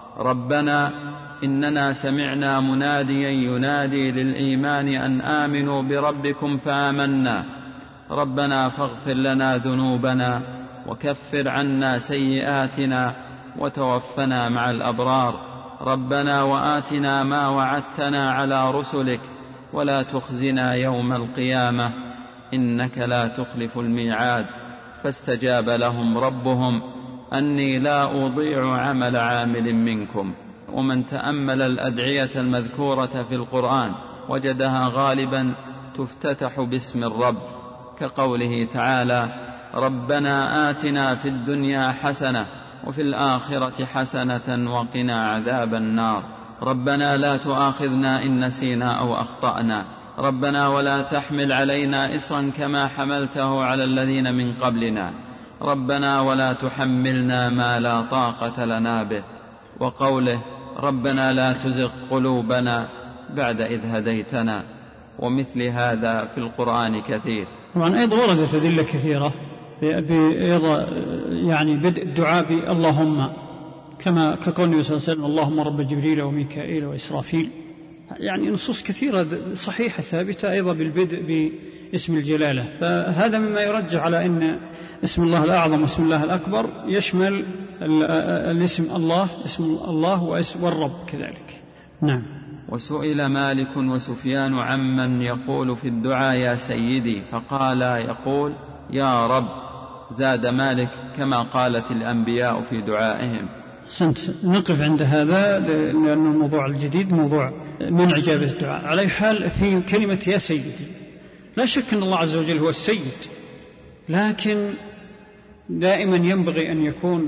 ربنا إننا سمعنا مناديا ينادي للإيمان أن آمنوا بربكم فآمنا، ربنا فاغفر لنا ذنوبنا وكفر عنا سيئاتنا وتوفنا مع الأبرار، ربنا وآتنا ما وعدتنا على رسلك ولا تخزنا يوم القيامة إنك لا تخلف الميعاد، فاستجاب لهم ربهم أني لا أضيع عمل عامل منكم. ومن تأمل الأدعية المذكورة في القرآن وجدها غالبا تفتتح باسم الرب، كقوله تعالى: ربنا آتنا في الدنيا حسنة وفي الآخرة حسنة وقنا عذاب النار، ربنا لا تؤاخذنا إن نسينا أو أخطأنا، ربنا ولا تحمل علينا إصرا كما حملته على الذين من قبلنا، ربنا ولا تحملنا ما لا طاقة لنا به، وقوله: ربنا لا تزغ قلوبنا بعد إذ هديتنا. ومثل هذا في القرآن كثير. طبعا أيضا وردت أدلة كثيرة يعني بدء الدعاء باللهم، كقول النبي صلى الله عليه وسلم: اللهم رب جبريل وميكائيل وإسرافيل، يعني نصوص كثيرة صحيحة ثابتة أيضا بالبدء باسم الجلالة، فهذا مما يرجع على أن اسم الله الأعظم واسم الله الأكبر يشمل الاسم الله، اسم الله والرب كذلك. نعم. وسئل مالك وسفيان عمن يقول في الدعاء يا سيدي، فقال يقول يا رب، زاد مالك كما قالت الأنبياء في دعائهم. نقف عند هذا لأن الموضوع الجديد موضوع من إجابة الدعاء. على حال في كلمة يا سيدي لا شك أن الله عز وجل هو السيد، لكن دائما ينبغي أن يكون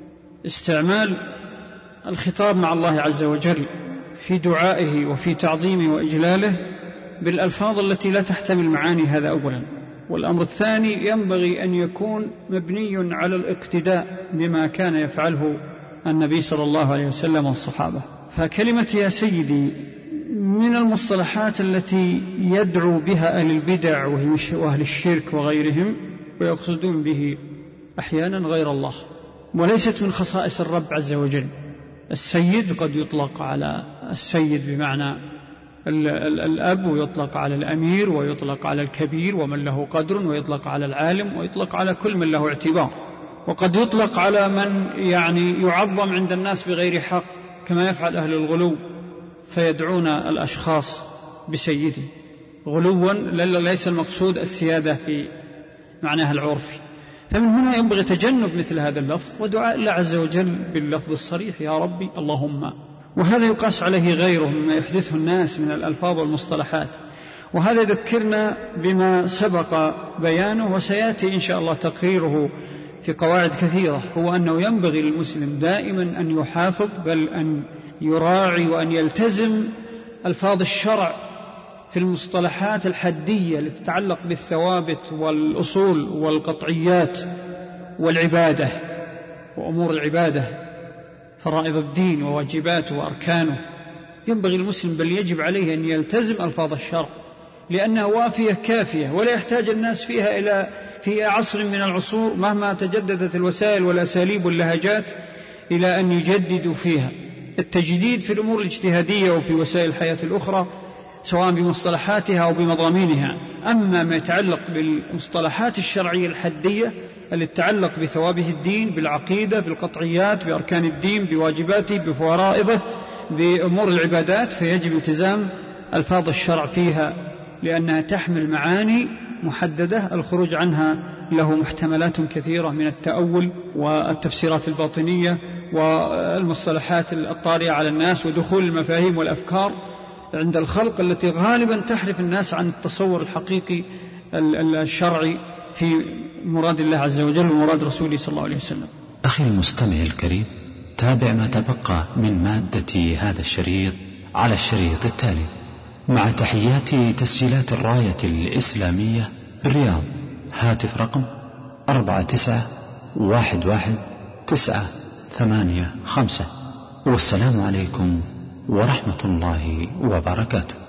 استعمال الخطاب مع الله عز وجل في دعائه وفي تعظيمه وإجلاله بالألفاظ التي لا تحتمل معاني، هذا أولا. والأمر الثاني ينبغي أن يكون مبني على الاقتداء بما كان يفعله النبي صلى الله عليه وسلم والصحابة. فكلمة يا سيدي من المصطلحات التي يدعو بها أهل البدع وأهل الشرك وغيرهم، ويقصدون به أحيانا غير الله، وليست من خصائص الرب عز وجل. السيد قد يطلق على السيد بمعنى الأب، ويطلق على الأمير، ويطلق على الكبير ومن له قدر، ويطلق على العالم، ويطلق على كل من له اعتبار، وقد يطلق على من يعني يعظم عند الناس بغير حق، كما يفعل أهل الغلو فيدعون الأشخاص بسيدي غلوا، ليس المقصود السيادة في معناها العرفي. فمن هنا ينبغي تجنب مثل هذا اللفظ ودعاء الله عز وجل باللفظ الصريح يا ربي اللهم، وهذا يقاس عليه غيره مما يحدثه الناس من الألفاظ والمصطلحات. وهذا يذكرنا بما سبق بيانه وسيأتي إن شاء الله تقريره في قواعد كثيرة، هو أنه ينبغي للمسلم دائما أن يحافظ بل أن يراعي وأن يلتزم ألفاظ الشرع في المصطلحات الحدية التي تتعلق بالثوابت والأصول والقطعيات والعبادة وأمور العبادة، فرائض الدين وواجباته وأركانه. ينبغي المسلم بل يجب عليه أن يلتزم ألفاظ الشرع لأنها وافية كافية، ولا يحتاج الناس فيها في عصر من العصور مهما تجددت الوسائل والأساليب واللهجات إلى أن يجددوا فيها. التجديد في الأمور الاجتهادية وفي وسائل الحياة الأخرى سواء بمصطلحاتها أو بمضامينها. أما ما يتعلق بالمصطلحات الشرعية الحدية التي تتعلق بثوابت الدين، بالعقيدة، بالقطعيات، بأركان الدين، بواجباته، بفرائضه، بأمور العبادات، فيجب التزام ألفاظ الشرع فيها لأنها تحمل معاني محددة الخروج عنها له محتملات كثيرة من التأول والتفسيرات الباطنية والمصطلحات الطارئة على الناس ودخول المفاهيم والأفكار عند الخلق التي غالبا تحرف الناس عن التصور الحقيقي الشرعي في مراد الله عز وجل ومراد رسوله صلى الله عليه وسلم. أخي المستمع الكريم، تابع ما تبقى من مادة هذا الشريط على الشريط التالي. مع تحيات تسجيلات الراية الإسلامية بالرياض، هاتف رقم 49111985. والسلام عليكم ورحمة الله وبركاته.